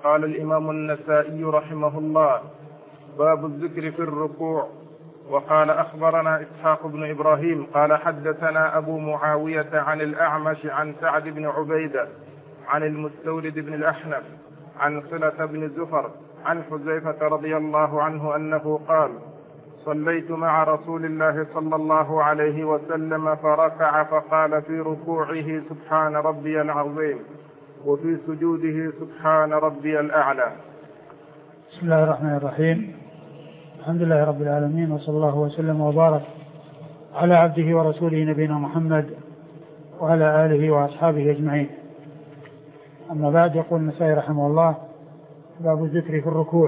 قال الإمام النسائي رحمه الله: باب الذكر في الركوع. وقال أخبرنا إسحاق بن إبراهيم قال حدثنا أبو معاوية عن الأعمش عن سعد بن عبيدة عن المستورد بن الأحنف عن صلة بن زفر عن حذيفة رضي الله عنه أنه قال: صليت مع رسول الله صلى الله عليه وسلم فركع فقال في ركوعه: سبحان ربي العظيم، وفي سجوده: سبحان ربي الأعلى. بسم الله الرحمن الرحيم. الحمد لله رب العالمين، وصلى الله وسلم وبارك على عبده ورسوله نبينا محمد وعلى آله وأصحابه أجمعين. أما بعد، يقول النسائي رحمه الله: باب الذكر في الركوع.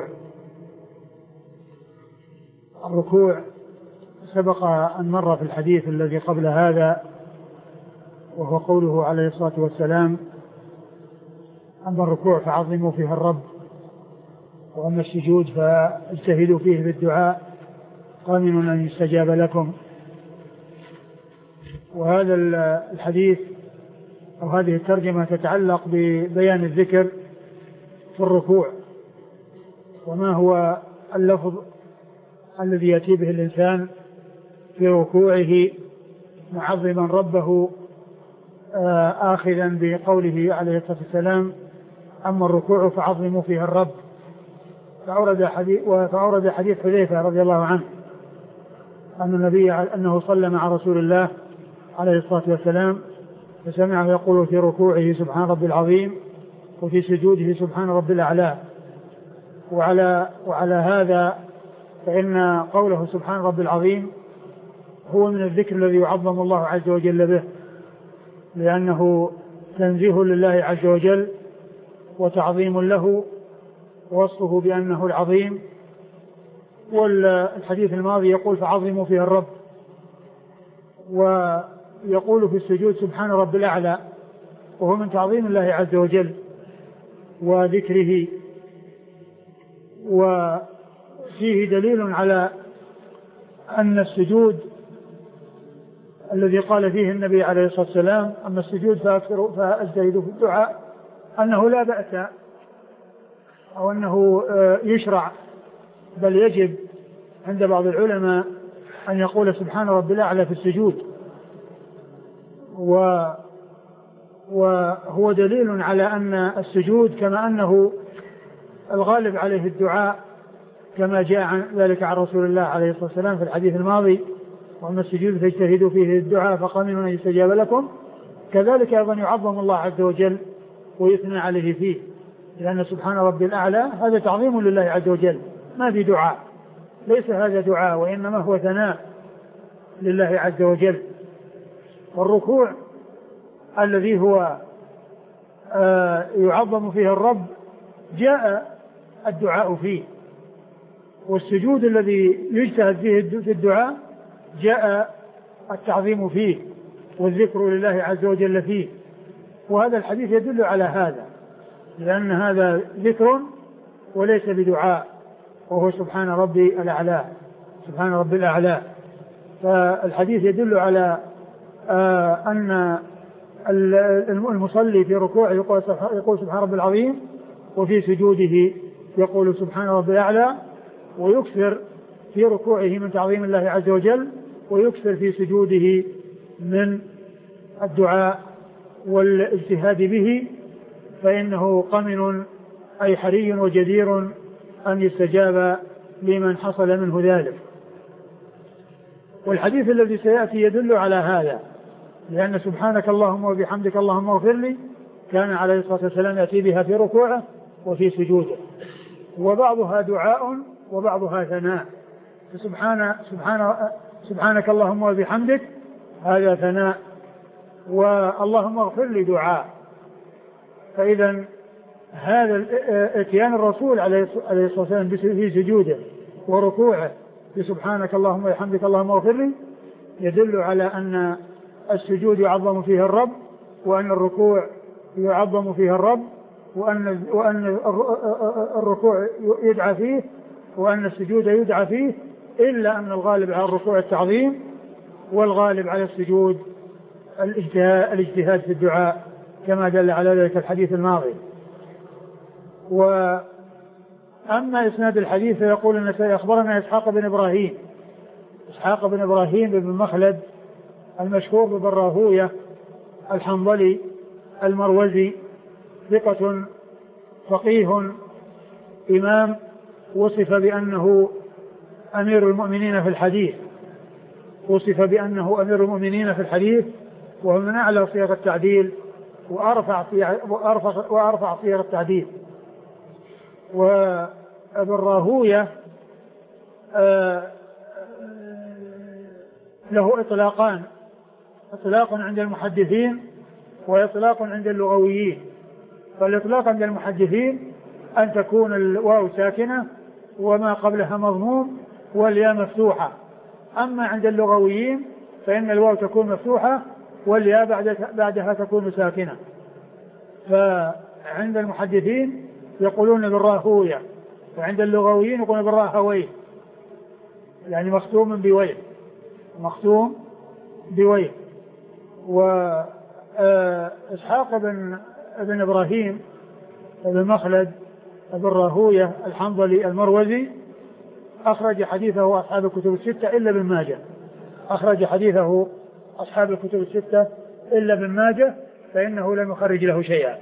الركوع سبق أن مر في الحديث الذي قبل هذا، وهو قوله عليه الصلاة والسلام: أما الركوع فعظموا فيه الرب، وأما السجود فاجتهدوا فيه بالدعاء، قامن أن يستجاب لكم. وهذا الحديث أو هذه الترجمة تتعلق ببيان الذكر في الركوع، وما هو اللفظ الذي يأتي به الإنسان في ركوعه معظما ربه، آخذا بقوله عليه الصلاة والسلام: أما الركوع فعظموا فيه الرب. فأورد حديث حذيفة رضي الله عنه أن النبي أنه صلى مع رسول الله عليه الصلاة والسلام فسمعه يقول في ركوعه: سبحان ربي العظيم، وفي سجوده: سبحان ربي الأعلى. وعلى هذا فإن قوله سبحان ربي العظيم هو من الذكر الذي يعظم الله عز وجل به، لأنه تنزيه لله عز وجل وتعظيم له، ووصفه بأنه العظيم. والحديث الماضي يقول: فعظموا فيه الرب. ويقول في السجود: سبحان رب الأعلى، وهو من تعظيم الله عز وجل وذكره. وفيه دليل على أن السجود الذي قال فيه النبي عليه الصلاة والسلام: أما السجود فأجتهدوا في الدعاء، أنه لا بأس أو أنه يشرع، بل يجب عند بعض العلماء أن يقول سبحان رب الأعلى في السجود. وهو دليل على أن السجود كما أنه الغالب عليه الدعاء، كما جاء ذلك عن رسول الله عليه الصلاة والسلام في الحديث الماضي: وأما السجود فاجتهدوا فيه الدعاء فقامن أن يستجاب لكم. كذلك أيضا يعظم الله عز وجل ويثنى عليه فيه، لأن سبحان ربي الأعلى هذا تعظيم لله عز وجل، ما في دعاء، ليس هذا دعاء، وإنما هو ثناء لله عز وجل. والركوع الذي هو يعظم فيه الرب جاء الدعاء فيه، والسجود الذي يجتهد فيه في الدعاء جاء التعظيم فيه والذكر لله عز وجل فيه. وهذا الحديث يدل على هذا، لأن هذا ذكر وليس بدعاء، وهو سبحان ربي الأعلى، سبحان ربي الأعلى. فالحديث يدل على أن المصلي في ركوعه يقول سبحان ربي العظيم، وفي سجوده يقول سبحان ربي الأعلى، ويكثر في ركوعه من تعظيم الله عز وجل، ويكثر في سجوده من الدعاء والاجتهاد به، فإنه قمن أي حري وجدير أن يستجاب لمن حصل منه ذلك. والحديث الذي سيأتي يدل على هذا، لأن سبحانك اللهم وبحمدك اللهم اغفر لي كان عليه الصلاة والسلام يأتي بها في ركوعه وفي سجوده، وبعضها دعاء وبعضها ثناء. سبحانك اللهم وبحمدك هذا ثناء، واللهم اغفر لي دعاء. فإذا هذا اتيان الرسول عليه الصلاة والسلام في سجوده وركوعه بسبحانك اللهم وبحمدك اللهم اغفر لي يدل على أن السجود يعظم فيه الرب، وأن الركوع يعظم فيه الرب، وأن الركوع يدعى فيه، وأن السجود يدعى فيه، إلا أن الغالب على الركوع التعظيم، والغالب على السجود الاجتهاد في الدعاء، كما دل على ذلك الحديث الماضي. وأما إسناد الحديث فيقول النسائي أخبرنا إسحاق بن إبراهيم بن مخلد المشهور ببن راهوية الحنظلي المروزي، ثقة فقيه إمام، وصف بأنه أمير المؤمنين في الحديث، وهو من أعلى صيغ التعديل وأرفع صيغ التعديل. وابن راهوية له إطلاق عند المحدثين وإطلاق عند اللغويين. فالإطلاق عند المحدثين أن تكون الواو ساكنة وما قبلها مضموم والياء مفتوحة. أما عند اللغويين فإن الواو تكون مفتوحة والياء بعدها تكون ساكنة. فعند المحدثين يقولون بالراهوية، وعند اللغويين يقولون بالراهويه، يعني مختوم بويه. وإسحاق بن إبراهيم بن مخلد بن راهوية الحنظلي المروزي أخرج حديثه أصحاب الكتب الستة إلا ابن ماجه، فإنه لم يخرج له شيئا.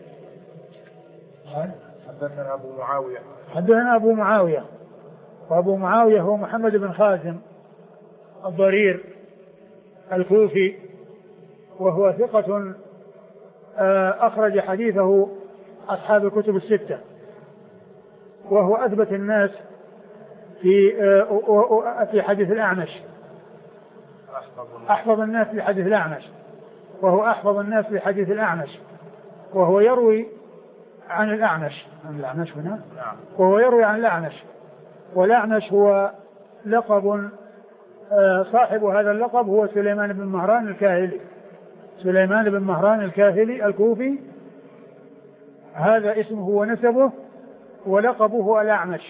حدثنا أبو معاوية، وأبو معاوية هو محمد بن خازم الضرير الكوفي، وهو ثقة أخرج حديثه أصحاب الكتب الستة، وهو أثبت الناس في حديث الأعمش، أحفظ الناس في حديث الأعمش، وهو يروي عن الأعمش هنا، وهو يروي عن الأعمش، والأعمش هو لقب، صاحب هذا اللقب هو سليمان بن مهران الكاهلي الكوفي، هذا اسمه ونسبه، ولقبه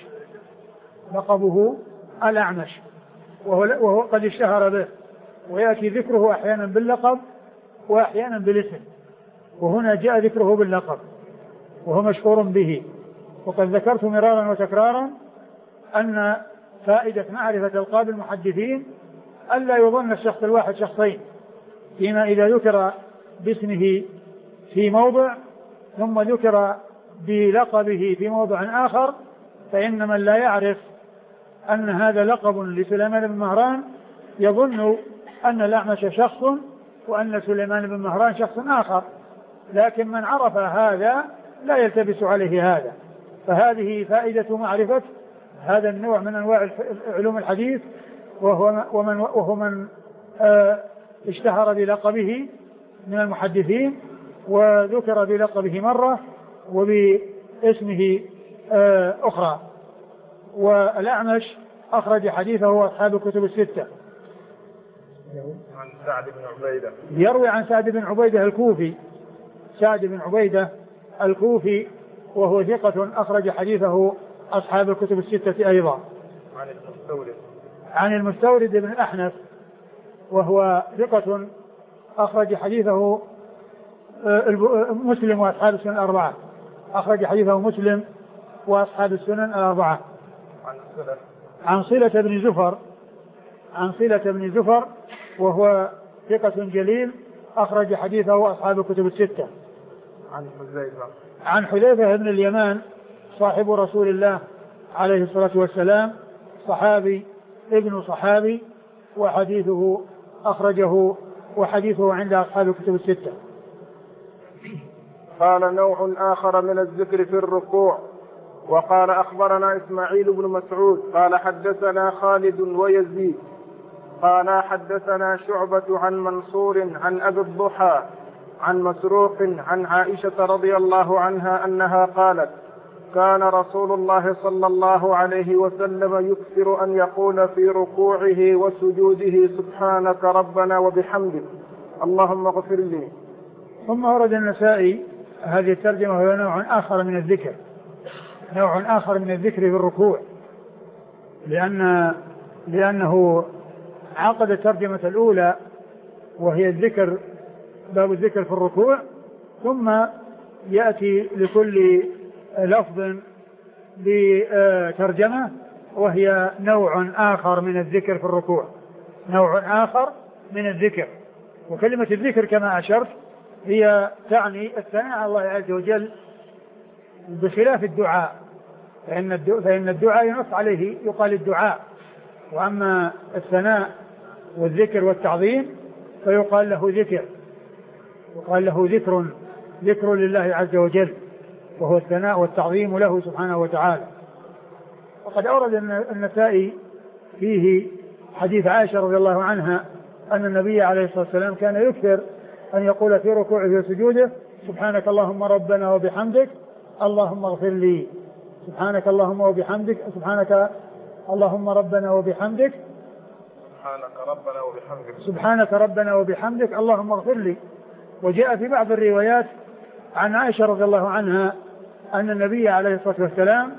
الأعمش، وهو قد اشتهر به، ويأتي ذكره أحيانا باللقب وأحيانا بالاسم، وهنا جاء ذكره باللقب وهو مشهور به. وقد ذكرت مرارا وتكرارا أن فائدة معرفة ألقاب المحدثين ألا يظن الشخص الواحد شخصين، فيما إذا ذكر باسمه في موضع ثم ذكر بلقبه في موضع آخر، فإن من لا يعرف أن هذا لقب لسليمان بن مهران يظن أن الأعمش شخص وأن سليمان بن مهران شخص آخر، لكن من عرف هذا لا يلتبس عليه هذا. فهذه فائدة معرفة هذا النوع من أنواع علوم الحديث، وهو من اشتهر بلقبه من المحدثين، وذكر بلقبه مرة وباسمه أخرى. والأعمش أخرج حديثه أصحاب الكتب الستة. عن سعد بن عبيدة، يروي عن سعد بن عبيدة الكوفي، وهو ثقة أخرج حديثه أصحاب الكتب الستة أيضا. عن المستورد بن الأحنف، وهو ثقة أخرج حديثه مسلم وأصحاب السنن الأربعة، عن صلة بن زفر، وهو ثقة جليل أخرج حديثه أصحاب الكتب الستة. عن حذيفة بن اليمان صاحب رسول الله عليه الصلاة والسلام، صحابي ابن صحابي، وحديثه عند أصحاب الكتب الستة. قال نوع آخر من الذكر في الركوع. وقال أخبرنا إسماعيل بن مسعود قال حدثنا خالد ويزيد قال حدثنا شعبة عن منصور عن أبي الضحى عن مسروق عن عائشة رضي الله عنها أنها قالت: كان رسول الله صلى الله عليه وسلم يكثر أن يقول في ركوعه وسجوده: سبحانك ربنا وبحمدك اللهم اغفر لي. ثم ورد النسائي هذه الترجمة، وهو نوع آخر من الذكر في الركوع، لأنه عقد الترجمة الأولى وهي الذكر، باب الذكر في الركوع، ثم يأتي لكل لفظ بترجمة، وهي نوع آخر من الذكر في الركوع، نوع آخر من الذكر. وكلمة الذكر كما أشرت هي تعني الثناء على الله عز وجل بخلاف الدعاء، فإن الدعاء ينص عليه يقال الدعاء، وأما الثناء والذكر والتعظيم فيقال له ذكر، يقال له ذكر لله عز وجل، وهو الثناء والتعظيم له سبحانه وتعالى. وقد أورد النسائي فيه حديث عائشة رضي الله عنها أن النبي عليه الصلاة والسلام كان يكثر أن يقول في ركوعه وسجوده: سبحانك اللهم ربنا وبحمدك اللهم اغفر لي، سبحانك اللهم وبحمدك، سبحانك اللهم ربنا وبحمدك، سبحانك ربنا وبحمدك اللهم اغفر لي. وجاء في بعض الروايات عن عائشة رضي الله عنها أن النبي عليه الصلاة والسلام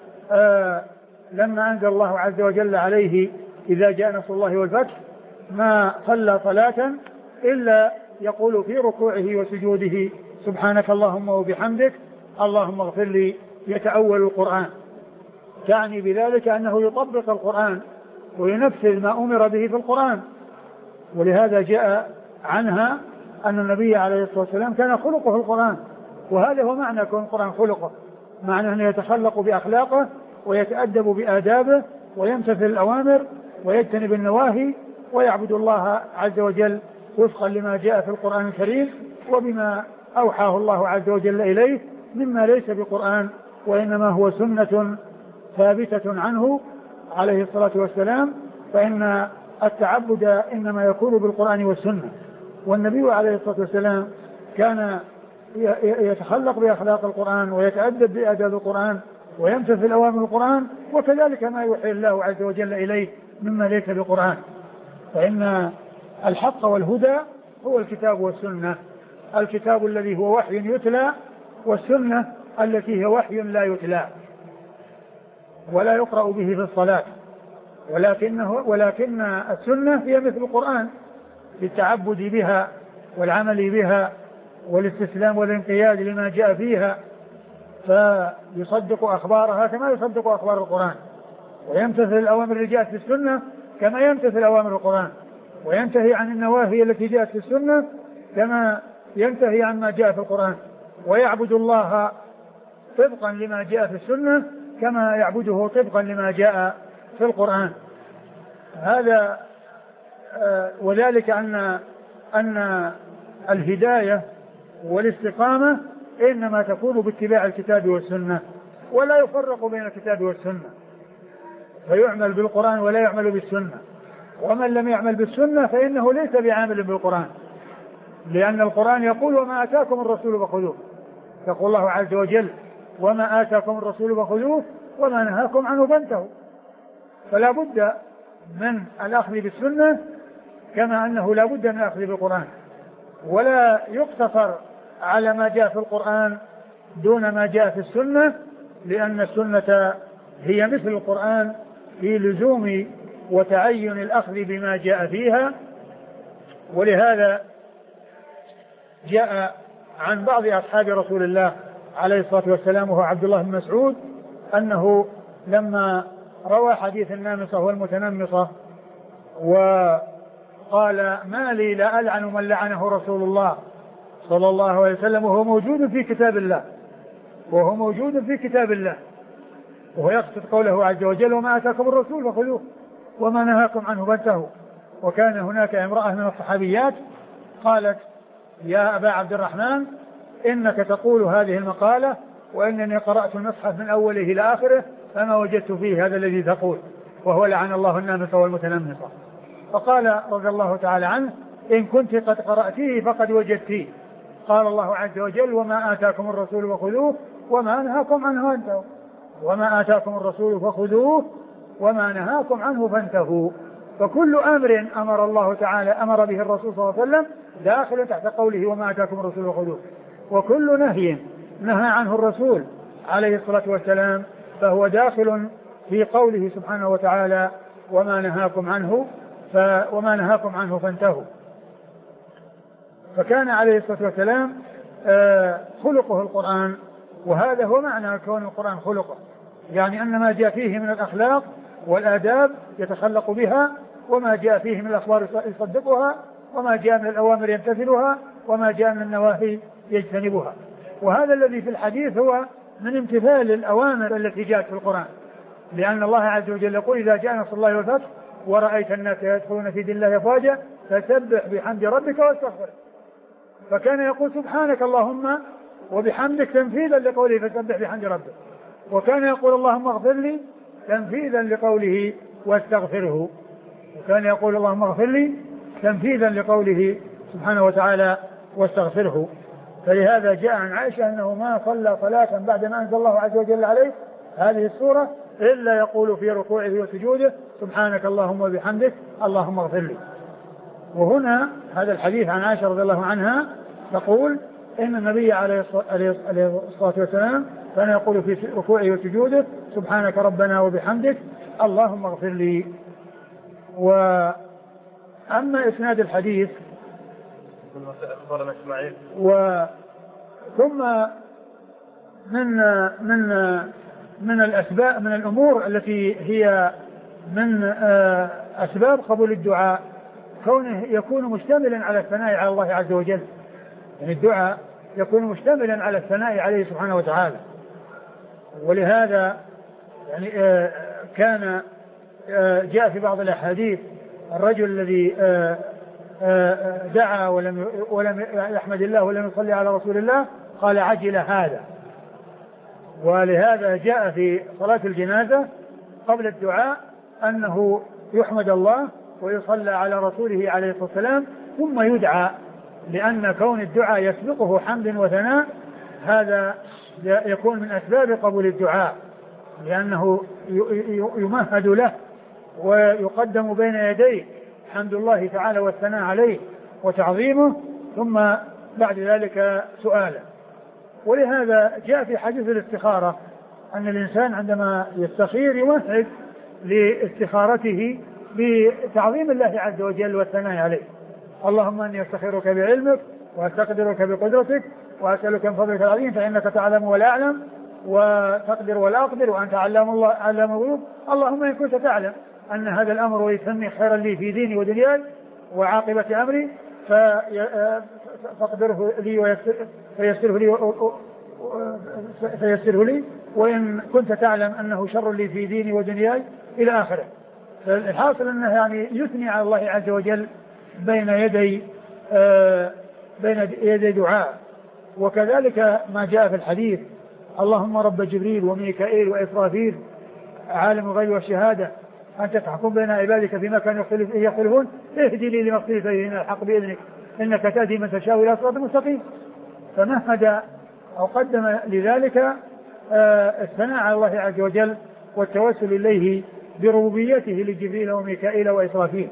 لما أنزل الله عز وجل عليه إذا جاء نصر الله والفتح ما صلى صلاة إلا يقول في ركوعه وسجوده: سبحانك اللهم وبحمدك اللهم اغفر لي، يتأول القرآن، تعني بذلك أنه يطبق القرآن وينفذ ما أمر به في القرآن. ولهذا جاء عنها أن النبي عليه الصلاة والسلام كان خلقه القرآن، وهذا هو معنى كون القرآن خلقه، معنى أنه يتخلق بأخلاقه ويتأدب بآدابه ويمتثل الأوامر ويجتنب النواهي ويعبد الله عز وجل وفقا لما جاء في القرآن الكريم وبما أوحاه الله عز وجل إليه مما ليس بقرآن، وإنما هو سنة ثابتة عنه عليه الصلاة والسلام. فإن التعبد إنما يكون بالقرآن والسنة، والنبي عليه الصلاة والسلام كان يتخلق بأخلاق القرآن ويتأدب بآداب القرآن ويمتثل أوامر القرآن، وكذلك ما يوحي الله عز وجل إليه مما ليس بقرآن. فإن الحق والهدى هو الكتاب والسنة، الكتاب الذي هو وحي يتلى، والسنة التي هي وحي لا يتلى ولا يقرأ به في الصلاة، ولكن السنة هي مثل القرآن للتعبد بها والعمل بها والاستسلام والانقياد لما جاء فيها، فيصدق أخبارها كما يصدق أخبار القرآن، ويمتثل الأوامر التي جاءت في السنة كما يمتثل أوامر القرآن، وينتهي عن النواهي التي جاءت في السنة كما ينتهي عما جاء في القرآن، ويعبد الله طبقا لما جاء في السنة كما يعبده طبقا لما جاء في القرآن. هذا وذلك أن الهداية والاستقامة إنما تكون باتباع الكتاب والسنة، ولا يفرق بين الكتاب والسنة، فيعمل بالقرآن ولا يعمل بالسنة. ومن لم يعمل بالسنة فإنه ليس بعامل بالقرآن، لأن القرآن يقول: وما آتاكم الرسول فخذوه، يقول الله عز وجل: وما آتاكم الرسول فخذوه وما نهاكم عنه فانتهوا. فلا بد من الأخذ بالسنة كما أنه لا بد من الأخذ بالقرآن، ولا يقتصر على ما جاء في القرآن دون ما جاء في السنة، لأن السنة هي مثل القرآن في لزوم وتعين الأخذ بما جاء فيها. ولهذا جاء عن بعض أصحاب رسول الله عليه الصلاة والسلام وهو عبد الله بن مسعود أنه لما روى حديث النامصة والمتنمصة وقال: ما لي لا ألعن من لعنه رسول الله صلى الله عليه وسلم وهو موجود في كتاب الله، وهو موجود في كتاب الله، وهو يقصد قوله عز وجل: وما آتاكم الرسول فخذوه وما نهاكم عنه فانتهوا. وكان هناك امرأة من الصحابيات قالت: يا أبا عبد الرحمن، إنك تقول هذه المقالة وإنني قرأت المصحف من أوله إلى آخره فما وجدت فيه هذا الذي تقول، وهو لعن الله النامصة والمتنمصة. فقال رضي الله تعالى عنه: إن كنت قد قرأتيه فقد وجدتيه. قال الله عز وجل: وما آتاكم الرسول فخذوه وما نهاكم عنه فانتهوا، وما آتاكم الرسول فخذوه وما نهاكم عنه فانتهوا. فكل أمر أمر الله تعالى أمر به الرسول صلى الله عليه وسلم داخل تحت قوله: وما آتاكم الرسول فخذوه، وكل نهي نهى عنه الرسول عليه الصلاة والسلام فهو داخل في قوله سبحانه وتعالى: وما نهاكم عنه فانتهوا. فكان عليه الصلاة والسلام خلقه القرآن، وهذا هو معنى كون القرآن خلقه، يعني أن ما جاء فيه من الأخلاق والآداب يتخلق بها، وما جاء فيه من الأخبار يصدقها، وما جاء من الأوامر يمتثلها، وما جاء من النواهي يجتنبها. وهذا الذي في الحديث هو من امتثال الأوامر التي جاءت في القرآن، لأن الله عز وجل يقول إذا جاء نصر الله والفتح ورأيت الناس يدخلون في دين الله أفواجا فسبح بحمد ربك واستغفره. فكان يقول سبحانك اللهم وبحمدك تنفيذا لقوله فسبح بحمد ربك، وكان يقول اللهم اغفر لي تنفيذا لقوله واستغفره، وكان يقول اللهم اغفر لي تنفيذا لقوله سبحانه وتعالى واستغفره. فلهذا جاء عن عائشة أنه ما صلى صلاة بعد ما أنزل الله عز وجل عليه هذه السورة إلا يقول في ركوعه وسجوده سبحانك اللهم وبحمدك اللهم اغفر لي. وهنا هذا الحديث عن عائشة رضي الله عنها تقول إن النبي عليه الصلاة والسلام كان يقول في ركوعه وسجوده سبحانك ربنا وبحمدك اللهم اغفر لي. وأما إسناد الحديث ثم من الأسباب من الأمور التي هي من أسباب قبول الدعاء كونه يكون مشتملا على الثناء على الله عز وجل، يعني الدعاء يكون مشتملا على الثناء عليه سبحانه وتعالى. ولهذا يعني كان جاء في بعض الأحاديث الرجل الذي دعا ولم يحمد الله ولم يصلي على رسول الله قال عجل هذا. ولهذا جاء في صلاة الجنازة قبل الدعاء أنه يحمد الله ويصلى على رسوله عليه الصلاة والسلام ثم يدعى، لأن كون الدعاء يسبقه حمد وثناء هذا يكون من أسباب قبول الدعاء، لأنه يمهد له ويقدم بين يديه حمد الله تعالى والثناء عليه وتعظيمه ثم بعد ذلك سؤاله. ولهذا جاء في حديث الاستخارة أن الإنسان عندما يستخير يمهد لاستخارته بتعظيم الله عز وجل والثناء عليه. اللهم أني أستخيرك بعلمك وأستقدرك بقدرتك وأسألك من فضلك العظيم فإنك تعلم ولا أعلم وتقدر ولا أقدر وأنت علام الغيوب. اللهم إن كنت تعلم أن هذا الأمر يسمي خيرا لي في ديني ودنياي وعاقبة أمري فاقدره لي فيسره لي وإن كنت تعلم أنه شر لي في ديني ودنياي إلى آخره. فالحاصل أنه يعني يثني على الله عز وجل بين يدي دعاء. وكذلك ما جاء في الحديث اللهم رب جبريل وميكائيل وإسرافيل عالم الغيب والشهادة أنت تحكم بين عبادك فيما كانوا يختلفون اهدي لي لما اختلف فيه من الحق بإذنك إنك تهدي من تشاء إلى صراط مستقيم. فمهد أو قدم لذلك الثناء على الله عز وجل والتوسل إليه بربوبيته لجبريل وميكائيل وإسرافيل.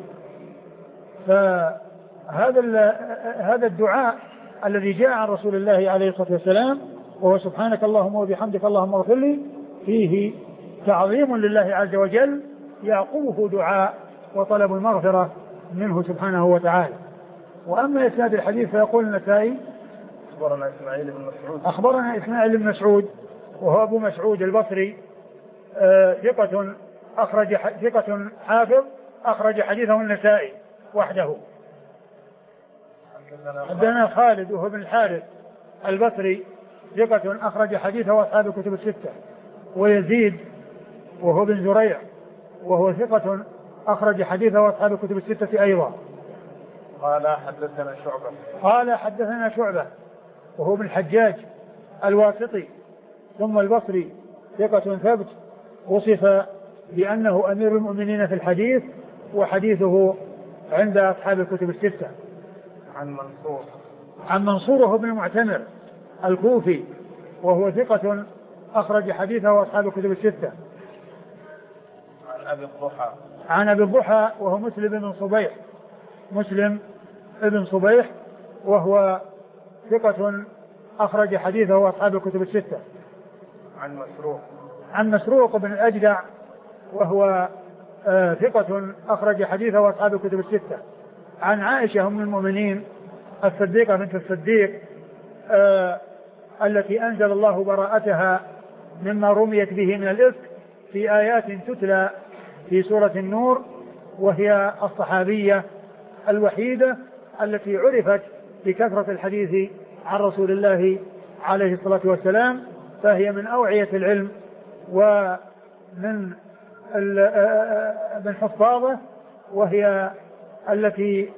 فهذا الدعاء الذي جاء عن رسول الله عليه الصلاة والسلام وهو سبحانك اللهم وبحمدك اللهم اغفر لي فيه تعظيم لله عز وجل يعقبه دعاء وطلب المغفرة منه سبحانه وتعالى. وأما إسناد الحديث فيقول النسائي أخبرنا إسماعيل بن مسعود وهو أبو مسعود البصري ثقة حافظ أخرج حديثه النسائي وحده. حدثنا خالد وهو بن الحارث البصري ثقة أخرج حديثه أصحاب الكتب الستة. ويزيد وهو بن زريع وهو ثقة أخرج حديثه أصحاب الكتب الستة أيضا. قال حدثنا شعبة وهو بن الحجاج الواسطي ثم البصري ثقة ثبت وصف بأنه أمير المؤمنين في الحديث وحديثه عند أصحاب الكتب الستة. عن منصور وهو بن المعتمر الكوفي وهو ثقة أخرج حديثه أصحاب الكتب الستة. عن أبي الضحى وهو مسلم بن صبيح وهو ثقة أخرج حديثه أصحاب الكتب الستة. عن مسروق بن الأجدع وهو ثقة أخرج حديثه أصحاب الكتب الستة. عن عائشة أم المؤمنين الصديقة بنت الصديق التي أنزل الله براءتها مما رميت به من الإفك في آيات تتلى في سورة النور، وهي الصحابية الوحيدة التي عرفت بكثرة الحديث عن رسول الله عليه الصلاة والسلام، فهي من أوعية العلم ومن من حفاظه، وهي التي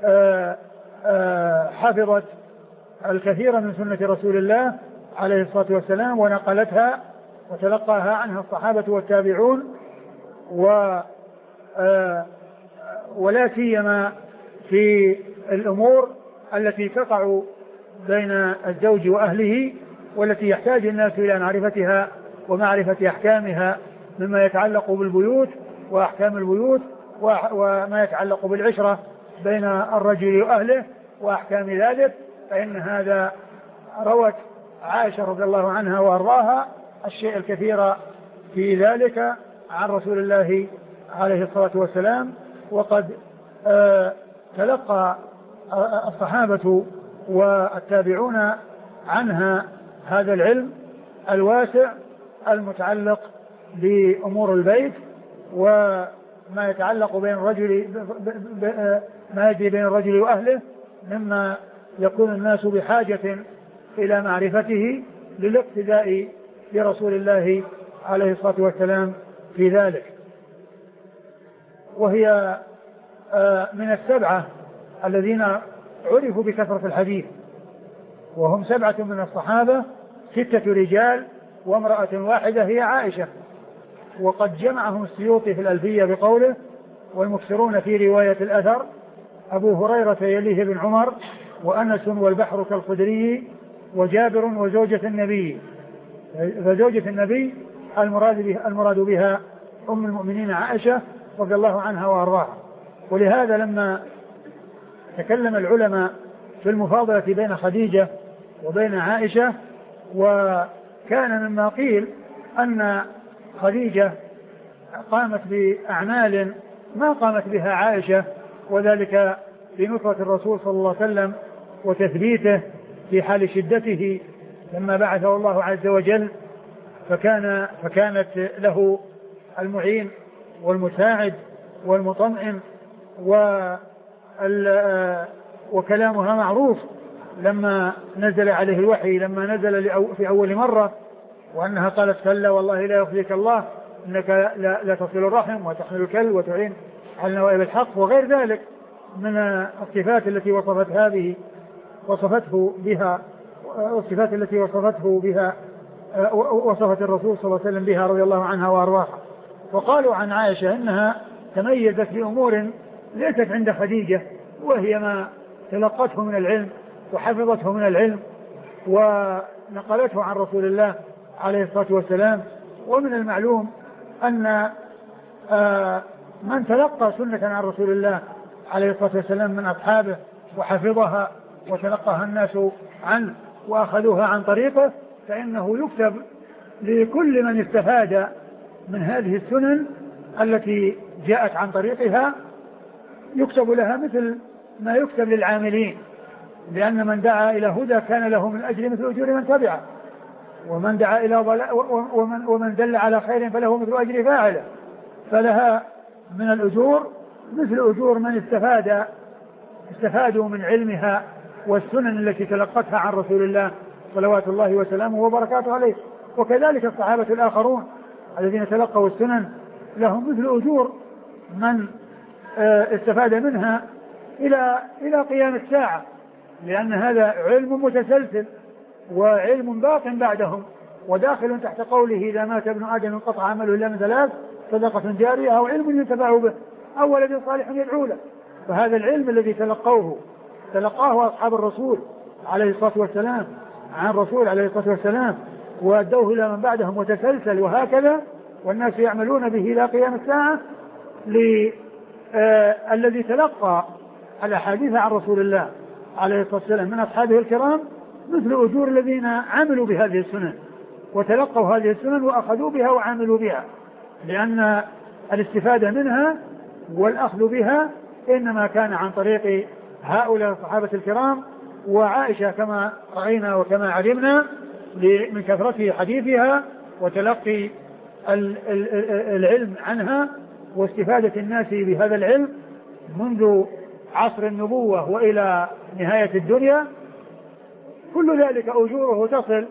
حفظت الكثير من سنة رسول الله عليه الصلاة والسلام ونقلتها وتلقاها عنها الصحابة والتابعون، ولا سيما في الأمور التي تقع بين الزوج وأهله والتي يحتاج الناس إلى معرفتها ومعرفة أحكامها مما يتعلق بالبيوت وأحكام البيوت وما يتعلق بالعشرة بين الرجل وأهله وأحكام ذلك. فإن هذا روت عائشة رضي الله عنها وأرضاها الشيء الكثير في ذلك عن رسول الله عليه الصلاة والسلام. وقد تلقى الصحابة والتابعون عنها هذا العلم الواسع المتعلق بأمور البيت وما يتعلق بين الرجل ما يجري بين الرجل وأهله مما يكون الناس بحاجة إلى معرفته للاقتداء برسول الله عليه الصلاة والسلام في ذلك. وهي من السبعة الذين عرفوا بكثرة الحديث، وهم 7 من الصحابة، 6 رجال وامرأة واحدة هي عائشة. وقد جمعهم السيوطي في الألفية بقوله: والمكثرون في رواية الأثر أبو هريرة يليه بن عمر وأنس والبحر كالخدري وجابر وزوجة النبي. فزوجة النبي المراد بها أم المؤمنين عائشة رضي الله عنها وأرضاها. ولهذا لما تكلم العلماء في المفاضلة بين خديجة وبين عائشة، وكان مما قيل أن خديجة قامت بأعمال ما قامت بها عائشة، وذلك بنصرة الرسول صلى الله عليه وسلم وتثبيته في حال شدته لما بعثه الله عز وجل، فكانت له المعين والمساعد والمطمئن، وكلامها معروف لما نزل عليه الوحي، لما نزل في أول مرة، وأنها قالت: كلا والله لا يخزيك الله إنك لا تصل الرحم وتحمل الكل وتعين على نوائب الحق، وغير ذلك من الصفات التي وصفته بها الصفات التي وصفت الرسول صلى الله عليه وسلم بها رضي الله عنها وأرضاها. وقالوا عن عائشة إنها تميزت بأمور ليست عند خديجة، وهي ما تلقته من العلم وحفظته من العلم ونقلته عن رسول الله عليه الصلاة والسلام. ومن المعلوم أن من تلقى سنة عن رسول الله عليه الصلاة والسلام من أصحابه وحفظها وتلقاها الناس عنه وأخذوها عن طريقه، فإنه يكتب لكل من استفاد من هذه السنن التي جاءت عن طريقها، يكتب لها مثل ما يكتب للعاملين، لأن من دعا إلى هدى كان له من أجر مثل أجور من تبعه، ومن دعا إلى ومن دل على خير فله مثل أجر فاعله، فلها من الأجور مثل أجور من استفادوا من علمها والسنن التي تلقتها عن رسول الله صلوات الله وسلامه وبركاته عليه. وكذلك الصحابة الآخرون الذين تلقوا السنن لهم مثل أجور من استفاد منها إلى قيام الساعة، لأن هذا علم متسلسل وعلم باق بعدهم، وداخل تحت قوله: إذا مات ابن آدم انقطع عمله إلا من 3: صدقة جارية أو علم ينتفع به أو ولد صالح يدعو له. فهذا العلم الذي تلقاه أصحاب الرسول عليه الصلاة والسلام عن الرسول عليه الصلاة والسلام وأدوه إلى من بعدهم وتسلسل وهكذا، والناس يعملون به إلى قيام الساعة. الذي تلقى الأحاديث عن رسول الله عليه الصلاة والسلام من أصحابه الكرام مثل أجور الذين عملوا بهذه السنن وتلقوا هذه السنن وأخذوا بها وعملوا بها، لأن الاستفادة منها والأخذ بها إنما كان عن طريق هؤلاء الصحابة الكرام. وعائشة كما رأينا وكما علمنا من كثرة حديثها وتلقي العلم عنها واستفادة الناس بهذا العلم منذ عصر النبوة وإلى نهاية الدنيا. كل ذلك أجوره تصل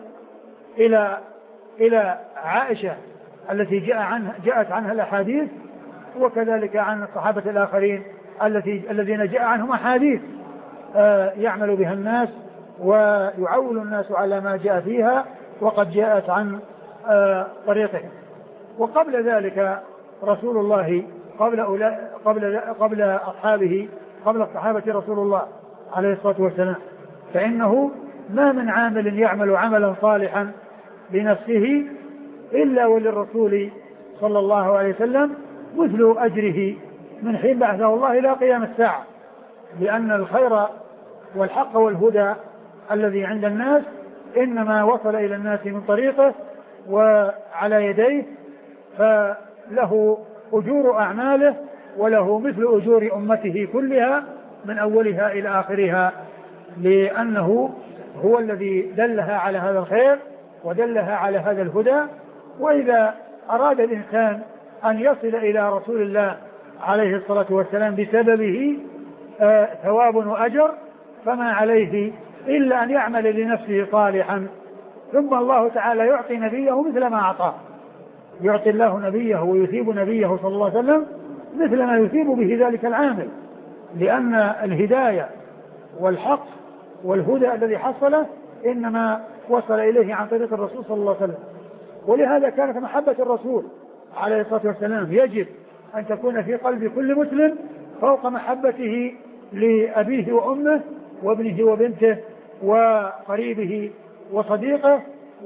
إلى عائشة التي جاءت عنها الأحاديث، وكذلك عن الصحابة الآخرين الذين جاء عنهم أحاديث يعمل بها الناس ويعول الناس على ما جاء فيها وقد جاءت عن طريقهم. وقبل ذلك رسول الله قبل أصحابه، قبل الصحابة رسول الله عليه الصلاة والسلام، فإنه ما من عامل يعمل عملا صالحا لنفسه إلا وللرسول صلى الله عليه وسلم مثل أجره من حين بعثه الله إلى قيام الساعة، لأن الخير والحق والهدى الذي عند الناس إنما وصل إلى الناس من طريقه وعلى يديه، فله أجور أعماله وله مثل أجور أمته كلها من أولها إلى آخرها، لأنه هو الذي دلها على هذا الخير ودلها على هذا الهدى. وإذا أراد الإنسان أن يصل إلى رسول الله عليه الصلاة والسلام بسببه ثواب وأجر فما عليه إلا أن يعمل لنفسه صالحا، ثم الله تعالى يعطي نبيه مثل ما أعطاه، يعطي الله نبيه ويثيب نبيه صلى الله عليه وسلم مثل ما يثيب به ذلك العامل، لأن الهداية والحق والهدى الذي حصله إنما وصل إليه عن طريق الرسول صلى الله عليه وسلم. ولهذا كانت محبة الرسول عليه الصلاة والسلام يجب أن تكون في قلب كل مسلم فوق محبته لأبيه وأمه وابنه وبنته وقريبه وصديقه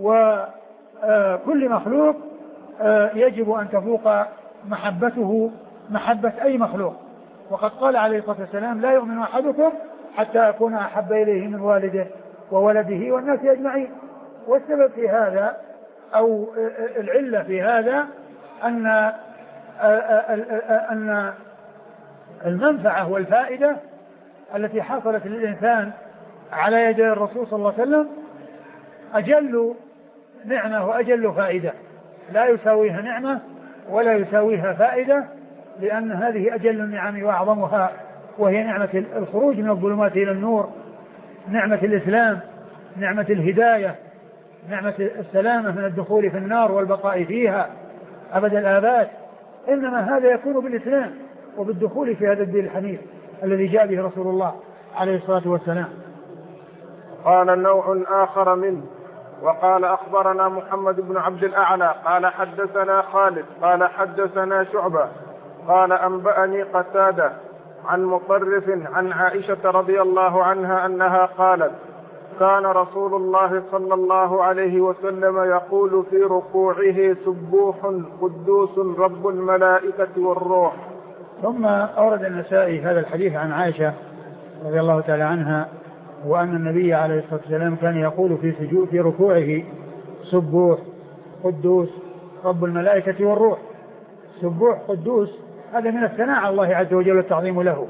وكل مخلوق. يجب أن تفوق محبته محبة أي مخلوق. وقد قال عليه الصلاة والسلام: لا يؤمن أحدكم حتى أكون أحب إليه من والده وولده والناس أجمعين. والسبب في هذا أو العلة في هذا أن المنفعة والفائدة التي حصلت للإنسان على يد الرسول صلى الله عليه وسلم أجل نعمة وأجل فائدة، لا يساويها نعمة ولا يساويها فائدة، لأن هذه أجل النعم وأعظمها، وهي نعمة الخروج من الظلمات إلى النور، نعمة الإسلام، نعمة الهداية، نعمة السلامة من الدخول في النار والبقاء فيها أبد الآباد. إنما هذا يكون بالإسلام وبالدخول في هذا الدين الحنيف الذي جاء به رسول الله عليه الصلاة والسلام. قال نوع آخر منه: وقال أخبرنا محمد بن عبد الأعلى قال حدثنا خالد قال حدثنا شعبة قال أنبأني قتادة عن مطرف عن عائشة رضي الله عنها أنها قالت: كان رسول الله صلى الله عليه وسلم يقول في ركوعه: سبوح قدوس رب الملائكة والروح. ثم أورد النسائي هذا الحديث عن عائشة رضي الله تعالى عنها وأن النبي عليه الصلاة والسلام كان يقول في ركوعه: سبوح قدوس رب الملائكة والروح. سبوح قدوس هذا من الثناء على الله عز وجل والتعظيم له،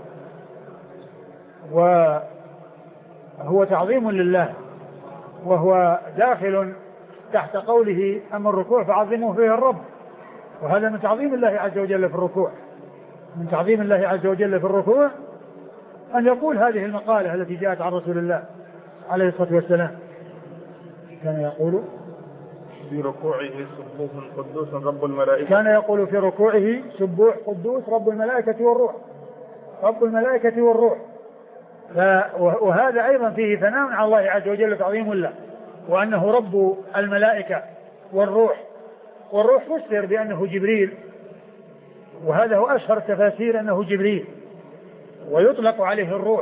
وهو تعظيم لله، وهو داخل تحت قوله: أما الركوع فعظموا فيه الرب. وهذا من تعظيم الله عز وجل في الركوع، من تعظيم الله عز وجل في الركوع أن يقول هذه المقالة التي جاءت عن رسول الله عليه الصلاة والسلام. كان يقول في ركوعه: سبوح قدوس رب الملائكة. كان يقول في ركوعه: سبوح قدوس رب الملائكة والروح. رب الملائكة والروح. وهذا أيضا فيه ثناء على الله عز وجل تعظيم له، وأنه رب الملائكة والروح. والروح فسر بأنه جبريل، وهذا هو أشهر التفاسير أنه جبريل، ويطلق عليه الروح.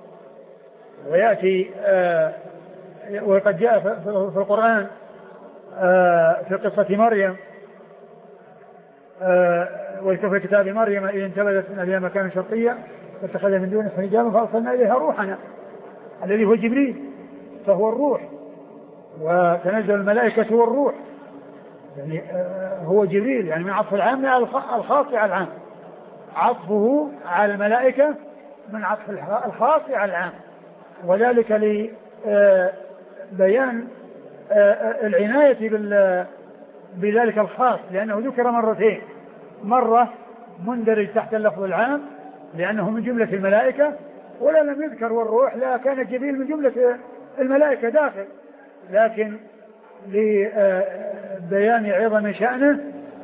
ويأتي وقد جاء في القرآن في قصة مريم: وفي كتاب مريم إذ انتبذت من أهلها مكانا شرقيا فاتخذ من دونه حجابا فأرسلنا إليها روحنا الذي هو جبريل، فهو الروح. وتنزل الملائكة والروح، يعني هو جبريل، يعني من عطف العام على الخاص على العام، عطفه على الملائكة من عطف الخاص على العام، وذلك لبيان العناية بذلك الخاص، لأنه ذكر مرتين، مرة مندرج تحت اللفظ العام لأنه من جملة الملائكة، ولا لم يذكر والروح لا كان جبريل من جملة الملائكة داخل، لكن لبيان عظم شأنه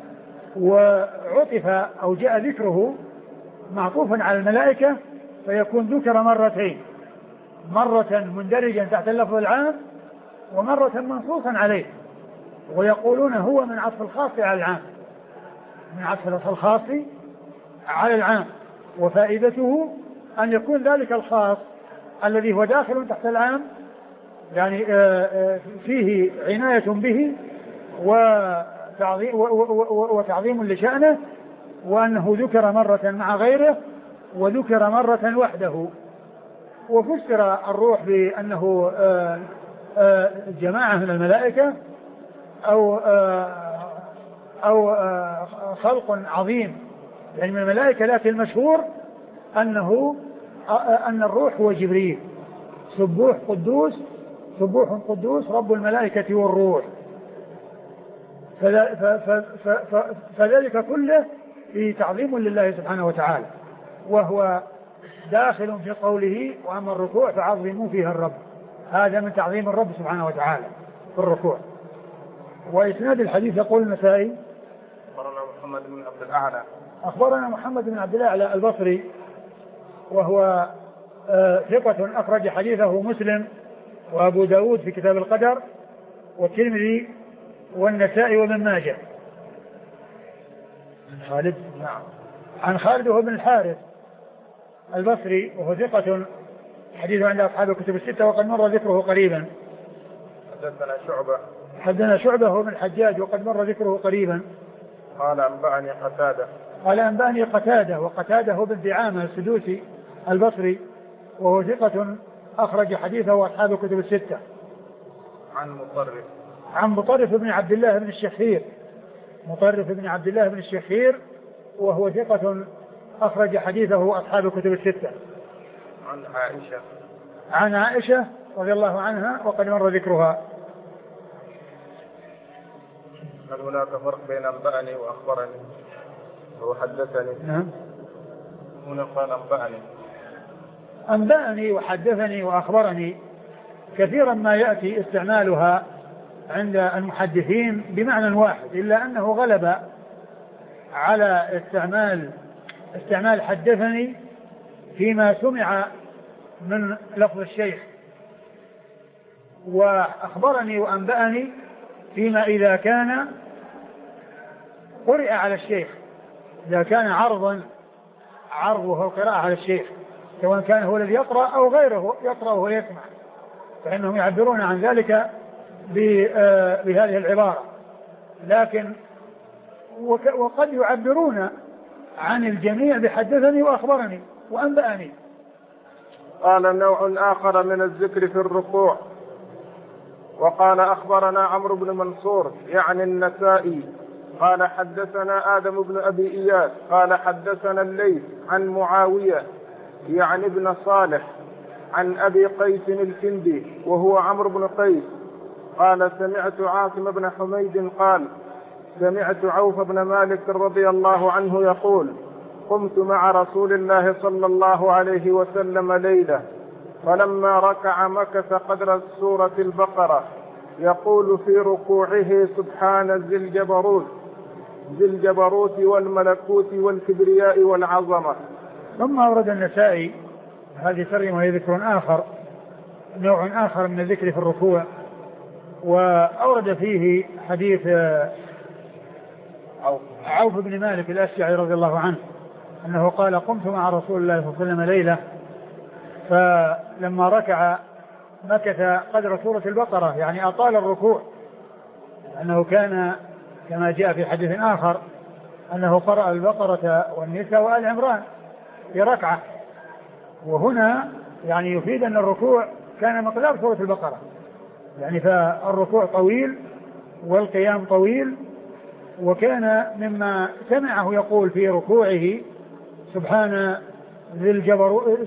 وعطف أو جاء ذكره معطوفا على الملائكة فيكون ذكر مرتين، مرة مندرجا تحت اللفظ العام ومرة منصوصا عليه. ويقولون هو من عطف الخاص على العام، من عطف الخاص على العام، وفائدته أن يكون ذلك الخاص الذي هو داخل تحت العام يعني فيه عناية به وتعظيم لشأنه، وأنه ذكر مرة مع غيره وذكر مرة وحده. وفسر الروح بأنه جماعة من الملائكة أو خلق عظيم يعني من الملائكة، لكن المشهور أن الروح هو جبريل، سبوح قدوس رب الملائكة والروح. فذلك كله في تعظيم لله سبحانه وتعالى، وهو داخل في قوله وأما الركوع فعظموا فيها الرب، هذا من تعظيم الرب سبحانه وتعالى في الركوع. وإسناد الحديث يقول النسائي أخبرنا محمد بن عبد الأعلى، أخبرنا محمد بن عبد الأعلى البصري وهو ثقة أخرج حديثه مسلم وأبو داود في كتاب القدر والترمذي والنسائي وابن ماجه. خالد نعم. عن خالد وهو بن الحارث البصري وهو ثقة حديثه عند أصحاب الكتب الستة وقد مر ذكره قريبا. حدثنا شعبة هو بن الحجاج وقد مر ذكره قريبا. قال أنبأني قتادة وقتادة هو بن دعامة السدوسي البصري وهو ثقة أخرج حديثه أصحاب الكتب الستة. عن مطرف بن عبد الله بن الشخير، مطرف بن عبد الله بن الشخير وهو ثقة أخرج حديثه أصحاب الكتب الستة. عن عائشة رضي الله عنها وقد مر ذكرها. هل هناك فرق بين أنبأني وأخبرني وحدثني؟ نعم. هنا قال أنبأني وحدثني وأخبرني كثيرا ما يأتي استعمالها عند المحدثين بمعنى واحد، إلا أنه غلب على استعمال حدثني فيما سمع من لفظ الشيخ، وأخبرني وأنبأني فيما إذا كان قرئ على الشيخ، إذا كان عرضه القراءة على الشيخ، سواء كان هو الذي يقرأ أو غيره يقرأ وهو يسمع، فإنهم يعبرون عن ذلك بهذه العبارة. لكن وقد يعبرون عن الجميع بحدثني وأخبرني وأنبأني. قال نوع آخر من الذكر في الركوع. وقال أخبرنا عمرو بن منصور يعني النسائي قال حدثنا آدم بن أبي إياس قال حدثنا الليث عن معاوية يعني ابن صالح عن أبي قيس الكندي وهو عمرو بن قيس قال سمعت عاصم بن حميد قال سمعت عوف بن مالك رضي الله عنه يقول قمت مع رسول الله صلى الله عليه وسلم ليلة فلما ركع مكث قدر سورة البقرة يقول في ركوعه سبحان ذي الجبروت والملكوت والكبرياء والعظمة. ثم أورد النسائي هذه ترجمة وهي ذكر آخر، نوع آخر من الذكر في الركوع، وأورد فيه حديث عوف بن مالك الأشجعي رضي الله عنه أنه قال قمت مع رسول الله صلى الله عليه وسلم ليلة فلما ركع مكث قدر سورة البقرة، يعني أطال الركوع، أنه كان كما جاء في حديث آخر أنه قرأ البقرة والنساء وآل عمران في ركعة، وهنا يعني يفيد أن الركوع كان مقدار سورة البقرة، يعني فالركوع طويل والقيام طويل، وكان مما سمعه يقول في ركوعه سبحان ذي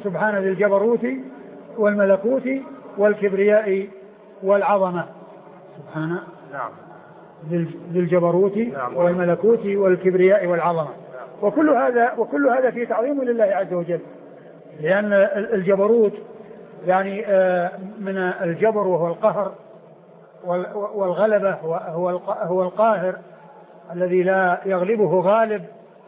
الجبروت والملكوت والكبرياء والعظمة. سبحانه نعم ذي الجبروت والملكوت والكبرياء والعظمة. وكل هذا فيه تعظيم لله عز وجل، لأن الجبروت يعني من الجبر وهو القهر، والغلبة هو القاهر الذي لا يغلبه غالب،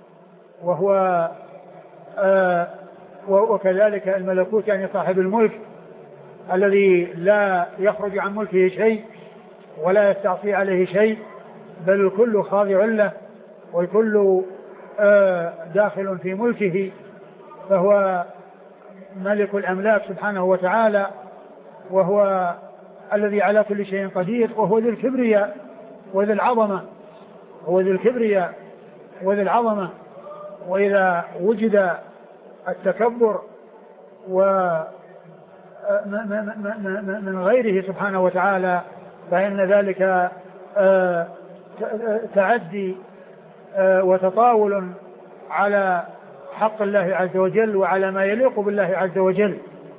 وكذلك الملكوت يعني صاحب الملك الذي لا يخرج عن ملكه شيء ولا يستعصي عليه شيء، بل الكل خاضع له والكل داخل في ملكه، فهو ملك الأملاك سبحانه وتعالى، وهو الذي على كل شيء قدير، وهو ذي الكبرياء وذي العظمة، وإذا وجد التكبر من غيره سبحانه وتعالى فإن ذلك تعدي وتطاول على حق الله عز وجل وعلى ما يليق بالله عز وجل.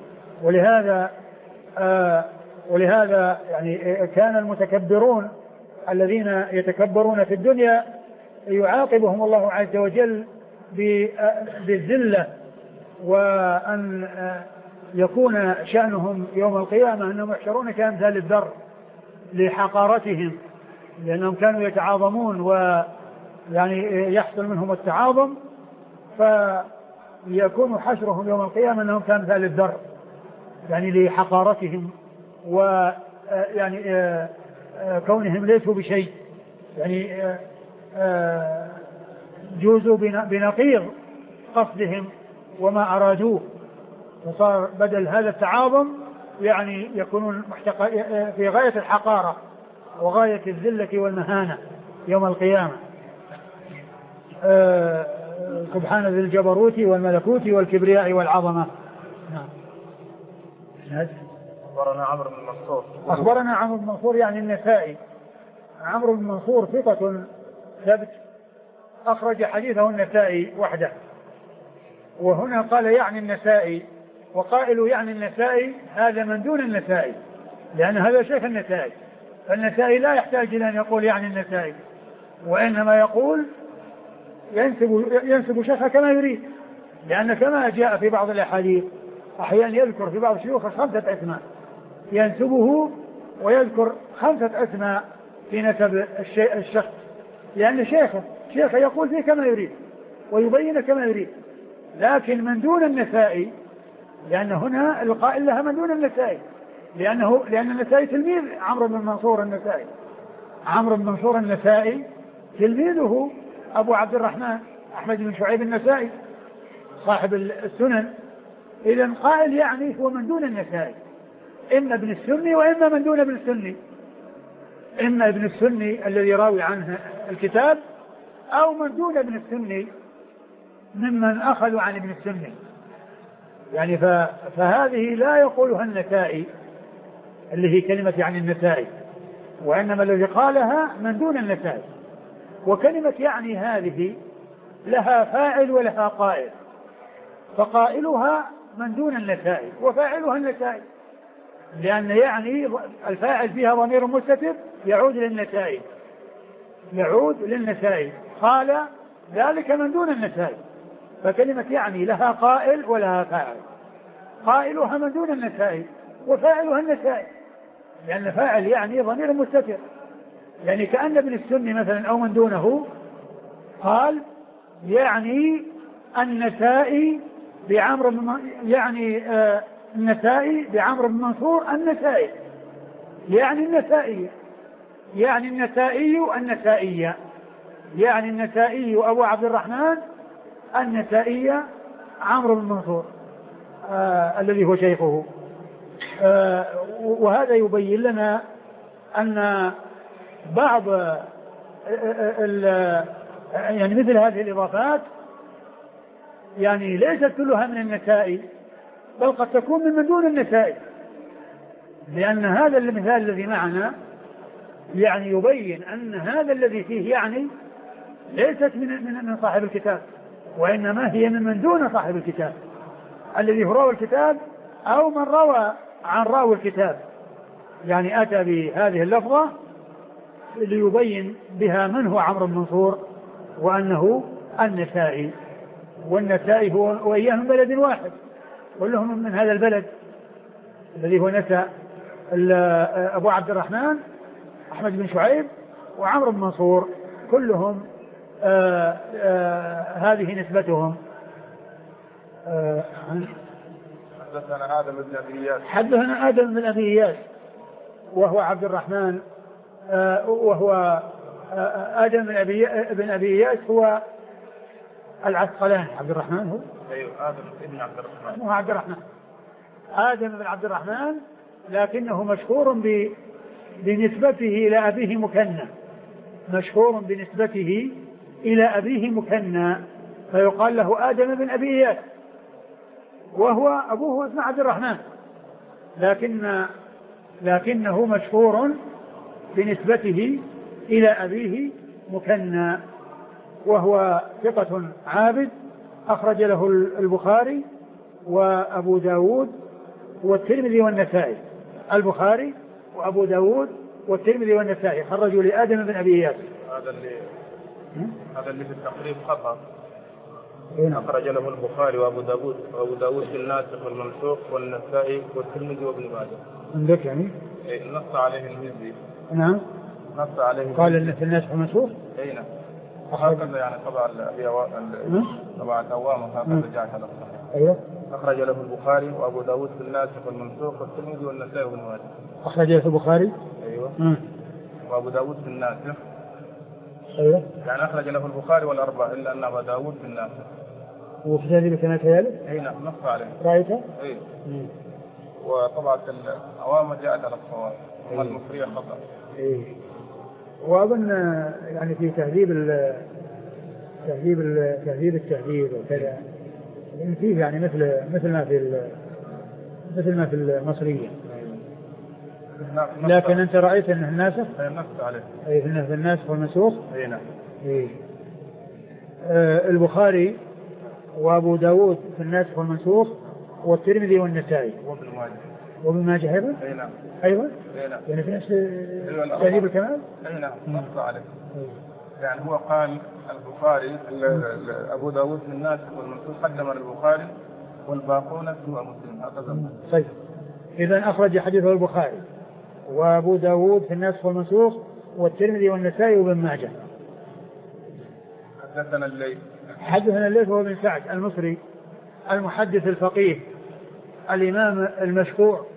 ولهذا يعني كان المتكبرون الذين يتكبرون في الدنيا يعاقبهم الله عز وجل بالذلة، وأن يكون شأنهم يوم القيامة أنهم يحشرون كأمثال الذر لحقارتهم، لأنهم كانوا يتعاظمون ويعني يحصل منهم التعاظم، فيكون حشرهم يوم القيامة أنهم كأمثال الذر يعني لحقارتهم ويعني كونهم ليسوا بشيء، يعني جوزوا بنقيض قصدهم وما أرادوه، وصار بدل هذا التعاظم يعني يكونون في غاية الحقارة وغاية الذلة والمهانة يوم القيامة. سبحان ذي الجبروت والملكوت والكبرياء والعظمة. أخبرنا عمرو بن منصور. أخبرنا عمرو بن منصور يعني النسائي. عمرو بن منصور ثقة ثبت أخرج حديثه النسائي وحده، وهنا قال يعني النسائي، وقائل يعني النسائي هذا من دون النسائي، لأن هذا شيخ النسائي، فالنسائي لا يحتاج إلى أن يقول يعني النسائي، وإنما يقول ينسب شيخه كما يريد، لأن كما جاء في بعض الأحاديث أحيانا يذكر في بعض شيوخه 5 أسماء ينسبه، ويذكر 5 أسماء في نسب الشخص، لأن شيخه يقول فيه كما يريد ويبين كما يريد. لكن من دون النسائي، لأن هنا القائل لها من دون النسائي، لأن النسائي تلميذ عمرو بن منصور النسائي. عمرو بن منصور النسائي تلميذه أبو عبد الرحمن أحمد بن شعيب النسائي صاحب السنن. إذن قائل يعني هو من دون النسائي، إما ابن السني وإما من دون ابن السني، إما ابن السني الذي راوي عنه الكتاب، أو من دون ابن السني ممن أخذوا عن ابن السني، يعني فهذه لا يقولها النسائي اللي هي كلمة يعني النسائي، وإنما الذي قالها من دون النسائي. وكلمة يعني هذه لها فاعل ولها قائل، فقائلها من دون النسائي وفاعلها النسائي، لأن يعني الفاعل فيها ضمير مستتر يعود للنسائي، قال ذلك من دون النسائي، فكلمة يعني لها قائل ولها فاعل، قائلها من دون النسائي وفاعلها النسائي، لأن فاعل يعني ضمير مستتر، يعني كأن ابن السني مثلا أو من دونه قال يعني النسائي بعمرو يعني النسائي بعمرو بن منصور النسائي، يعني النسائي النسائية، يعني النسائي أبو عبد الرحمن النسائية عمرو بن منصور الذي هو شيخه. وهذا يبين لنا أن بعض يعني مثل هذه الإضافات يعني ليست كلها من النسائي، بل قد تكون من دون النسائي، لأن هذا المثال الذي معنا يعني يبين أن هذا الذي فيه يعني ليست من صاحب الكتاب، وإنما هي من دون صاحب الكتاب الذي هو راوي الكتاب أو من روى عن راوي الكتاب، يعني أتى بهذه اللفظة ليبين بها من هو عمرو بن منصور وأنه النسائي، والنسائي هو وإياه من بلد واحد، كلهم من هذا البلد الذي هو نساء أبو عبد الرحمن أحمد بن شعيب وعمرو بن منصور، كلهم هذه نسبتهم. حدثنا آدم بن أبي إياس. حدثنا آدم بن أبي إياس وهو عبد الرحمن وهو آدم بن أبي إياس هو العسقلاني. عبد الرحمن هو أيوه آدم بن عبد الرحمن، هو عبد الرحمن آدم بن عبد الرحمن، لكنه مشهور بنسبته إلى أبيه مكنى، مشهور بنسبته إلى أبيه مكنى، فيقال له آدم بن أبي إياس، وهو أبوه اسمه عبد الرحمن، لكنه مشهور بنسبته إلى أبيه مكنى، وهو ثقة عابد أخرج له البخاري وأبو داود والترمذي والنسائي. البخاري وأبو داود والترمذي والنسائي خرجوا لآدم بن أبي إياس. هذا اللي في التقريب خطأ. أخرج له البخاري وأبو داود في الناسخ والمنسوخ والنسائي والترمذي وابن ماجه. عندك يعني؟ نص عليه المزي. نعم. نص عليه. قال إن في الناسخ والمنسوخ. أي نعم. هكذا يعني طبعا طبعا الدوام هكذا جاء على الصحيح. أيوه. أخرج له البخاري وأبو داود في الناسخ والمنسوخ والترمذي والنسائي وابن ماجه. أخرج له البخاري. أيوه. وأبو داود في الناسخ. أيوه. يعني أخرج له البخاري والأربعة إلا أن أبو داود في الناسخ. وفي تهذيب الكمال كذلك؟ أي نعم نص عليه. رأيته؟ أي. وطبعا الأوامر جاءت على الصواب والمفرية خطأ. إيه. وأظن يعني في تهذيب التهذيب وكذا فيه يعني مثل ما في المصرية. لكن أنت رأيت أنه الناسخ؟ نص عليه. أي في الناسخ والمنسوخ؟ أي نعم. إيه. البخاري وأبو داود في الناسخ والمنسوخ والترمذي والنسائي وابن ماجه أيضا. أي نعم. أيوة. أي نعم. يعني في نفس تهذيب الكمال. أي نعم نص عليه. يعني هو قال البخاري أبو داود في الناسخ والمنسوخ قدم البخاري والباقون سوى مسلم هكذا. طيب إذا أخرج حديثه البخاري وأبو داود في الناسخ والمنسوخ والترمذي والنسائي وابن ماجه. حدثنا الليث هو بن سعد المصري المحدث الفقيه الإمام المشهور،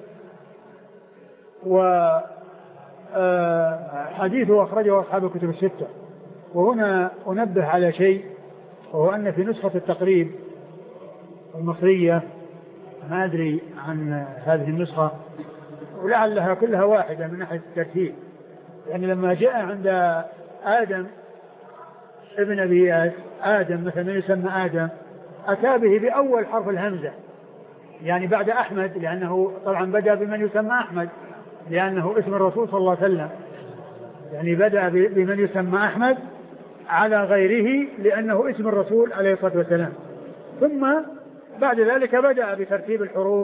وحديثه أخرجه أصحاب الكتب الستة. وهنا أنبه على شيء، وهو أن في نسخة التقريب المصرية، ما أدري عن هذه النسخة ولعلها كلها واحدة من ناحية الترتيب، يعني لما جاء عند آدم ابن أبي إياس آدم مثلا يسمى آدم، أتى به بأول حرف الهمزة، يعني بعد أحمد، لأنه طبعا بدأ بمن يسمى أحمد لأنه اسم الرسول صلى الله عليه وسلم، يعني بدأ بمن يسمى أحمد على غيره لأنه اسم الرسول عليه الصلاة والسلام، ثم بعد ذلك بدأ بترتيب الحروف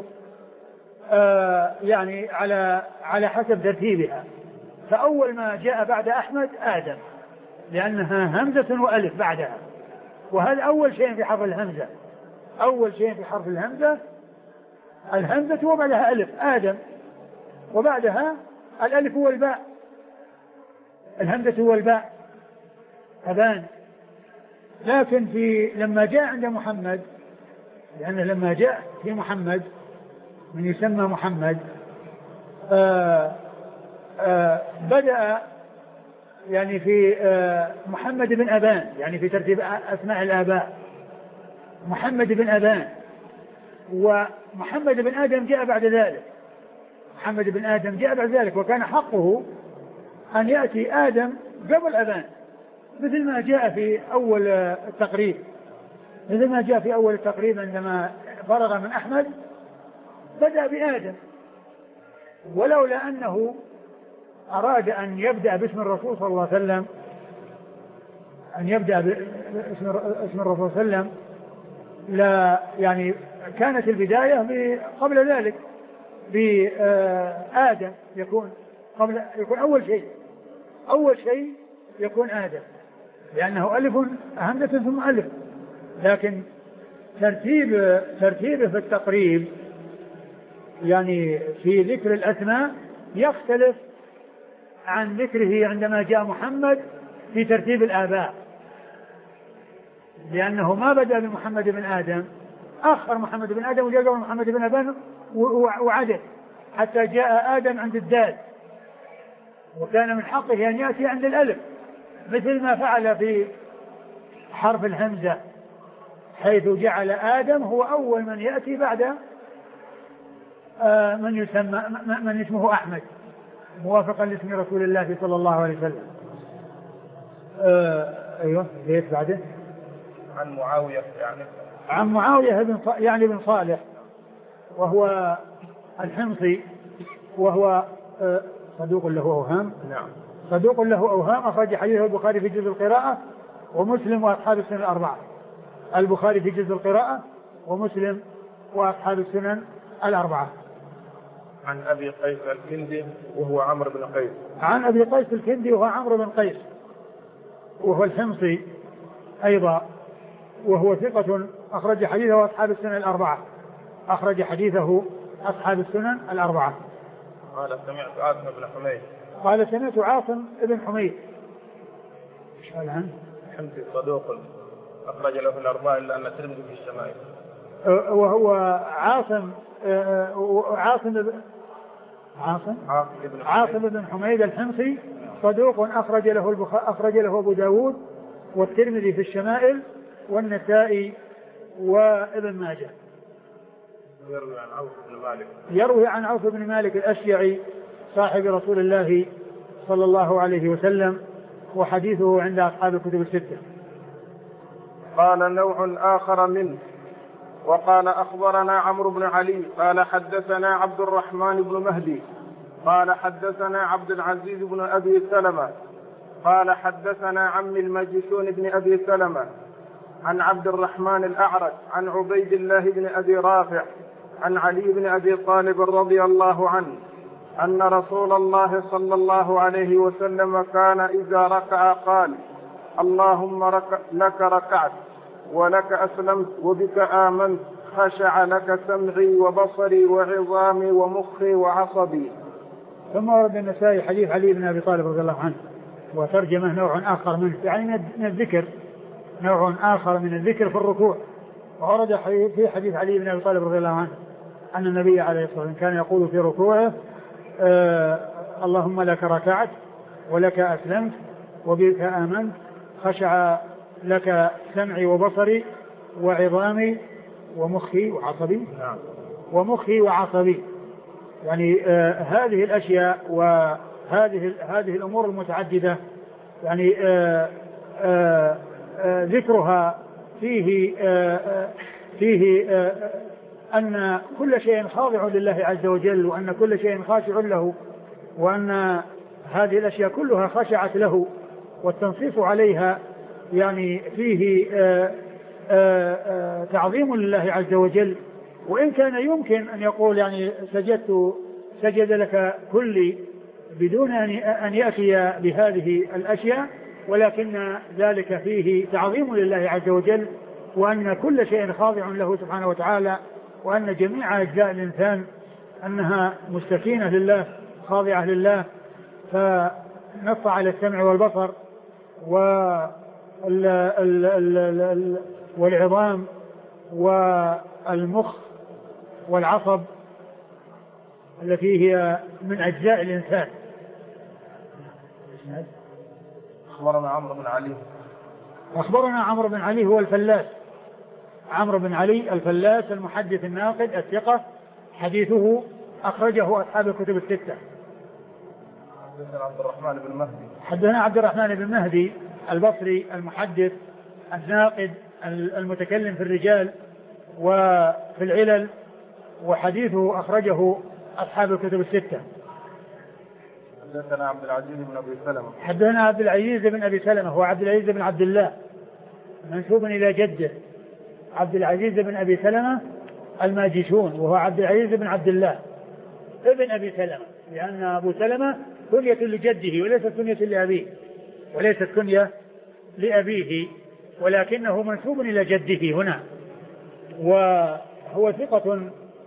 يعني على حسب ترتيبها. فأول ما جاء بعد أحمد آدم لأنها همزة وألف بعدها، وهذا أول شيء في حرف الهمزة، أول شيء في حرف الهمزة الهمزة وبعدها ألف آدم، وبعدها الألف والباء، الهمزة والباء أبان. لكن لما جاء عند محمد، لأنه لما جاء في محمد من يسمى محمد بدأ يعني في محمد بن أبان، يعني في ترتيب أسماء الآباء محمد بن أبان، ومحمد بن آدم جاء بعد ذلك، محمد بن آدم جاء بعد ذلك، وكان حقه أن يأتي آدم قبل أبان، مثل ما جاء في أول التقريب، مثل ما جاء في أول التقريب عندما فرغ من أحمد بدأ بآدم، ولولا أنه أراد أن يبدأ باسم الرسول صلى الله عليه وسلم، أن يبدأ باسم الرسول صلى الله عليه وسلم، لا يعني كانت البداية قبل ذلك، بآدم يكون أول شيء يكون آدم، لأنه ألف همزة ثم ألف، لكن ترتيبه في التقريب يعني في ذكر الأسماء يختلف عن ذكره عندما جاء محمد في ترتيب الآباء، لأنه ما بدأ بمحمد بن آدم، أخر محمد بن آدم وجاء قبل محمد بن أبان وعدد حتى جاء آدم عند الدال، وكان من حقه أن يأتي عند الألف مثل ما فعل في حرف الهمزة، حيث جعل آدم هو أول من يأتي بعد من اسمه أحمد موافقا لاسم رسول الله صلى الله عليه وسلم. أيوة ليش بعده؟ عن معاوية عن معاوية بن صالح وهو الحمصي، وهو صدوق له أوهام. نعم صدوق له أوهام، أخرج حديثه البخاري في جزء القراءة ومسلم وأصحاب السنن الأربعة. البخاري في جزء القراءة ومسلم وأصحاب السنن الأربعة. عن أبي قيس الكندي وهو عمرو بن قيس. عن أبي قيس الكندي وهو عمرو بن قيس وهو الحمصي أيضا، وهو ثقة أخرج حديثه أصحاب السنن الأربعة. أخرج حديثه أصحاب السنن الأربعة. قال سمعت عاصم بن حميد. قال سمعت عاصم بن حميد. ايش قال عنه؟ حمصي صدوق أخرج له الأربعة إلا أن الترمذي في الشمائل. وهو عاصم بن حميد الحمصي صدوق أخرج له أبو داود والترمذي في الشمائل والنسائي وابن ماجه. يروي عن عوف بن مالك الأشجعي صاحب رسول الله صلى الله عليه وسلم، وحديثه عند أصحاب الكتب الستة. قال نوع آخر منه. وقال أخبرنا عمرو بن علي قال حدثنا عبد الرحمن بن مهدي قال حدثنا عبد العزيز بن أبي سلمة قال حدثنا عمي المجشون بن أبي سلمة عن عبد الرحمن الأعرج عن عبيد الله بن أبي رافع عن علي بن أبي طالب رضي الله عنه أن رسول الله صلى الله عليه وسلم كان إذا ركع قال اللهم لك ركعت ولك أسلمت وبك آمنت خشع لك سمعي وبصري وعظامي ومخي وعصبي. ثم ورد النسائي حديث علي بن أبي طالب رضي الله عنه وترجمه نوع آخر منه، يعني من الذكر، نوع آخر من الذكر في الركوع. وورد في حديث علي بن أبي طالب رضي الله عنه أن النبي عليه الصلاة والسلام كان يقول في ركوعه اللهم لك ركعت ولك أسلمت وبك آمنت خشع لك سمعي وبصري وعظامي ومخي وعصبي. ومخي وعصبي، يعني هذه الأشياء وهذه الأمور المتعددة يعني ذكرها فيه أن كل شيء خاضع لله عز وجل، وأن كل شيء خاشع له، وأن هذه الأشياء كلها خشعت له، والتنصيص عليها يعني فيه تعظيم لله عز وجل. وإن كان يمكن أن يقول يعني سجد لك كلي بدون أن يأتي بهذه الأشياء، ولكن ذلك فيه تعظيم لله عز وجل، وأن كل شيء خاضع له سبحانه وتعالى، وأن جميع أجزاء الإنسان أنها مستكينة لله خاضعة لله. فنص على السمع والبصر والعظام والمخ والعصب التي هي من أجزاء الإنسان. أخبرنا عمرو بن علي. أخبرنا عمرو بن علي هو الفلاس، عمرو بن علي الفلاس المحدث الناقد الثقة، حديثه أخرجه أصحاب الكتب الستة. حدثنا عبد الرحمن بن مهدي. حدثنا عبد الرحمن بن مهدي البصري المحدث الناقد المتكلم في الرجال وفي العلل، وحديثه أخرجه أصحاب الكتب الستة. حدثنا عبد العزيز بن أبي سلمة. حدثنا عبد العزيز بن أبي سلمة هو عبد العزيز بن عبد الله منسوب إلى جده عبد العزيز بن أبي سلمة الماجشون، وهو عبد العزيز بن عبد الله ابن أبي سلمة، لأن أبو سلمة كنية لجده وليست كنية لأبيه، وليست كنية لأبيه، ولكنه منسوب إلى جده هنا. وهو ثقة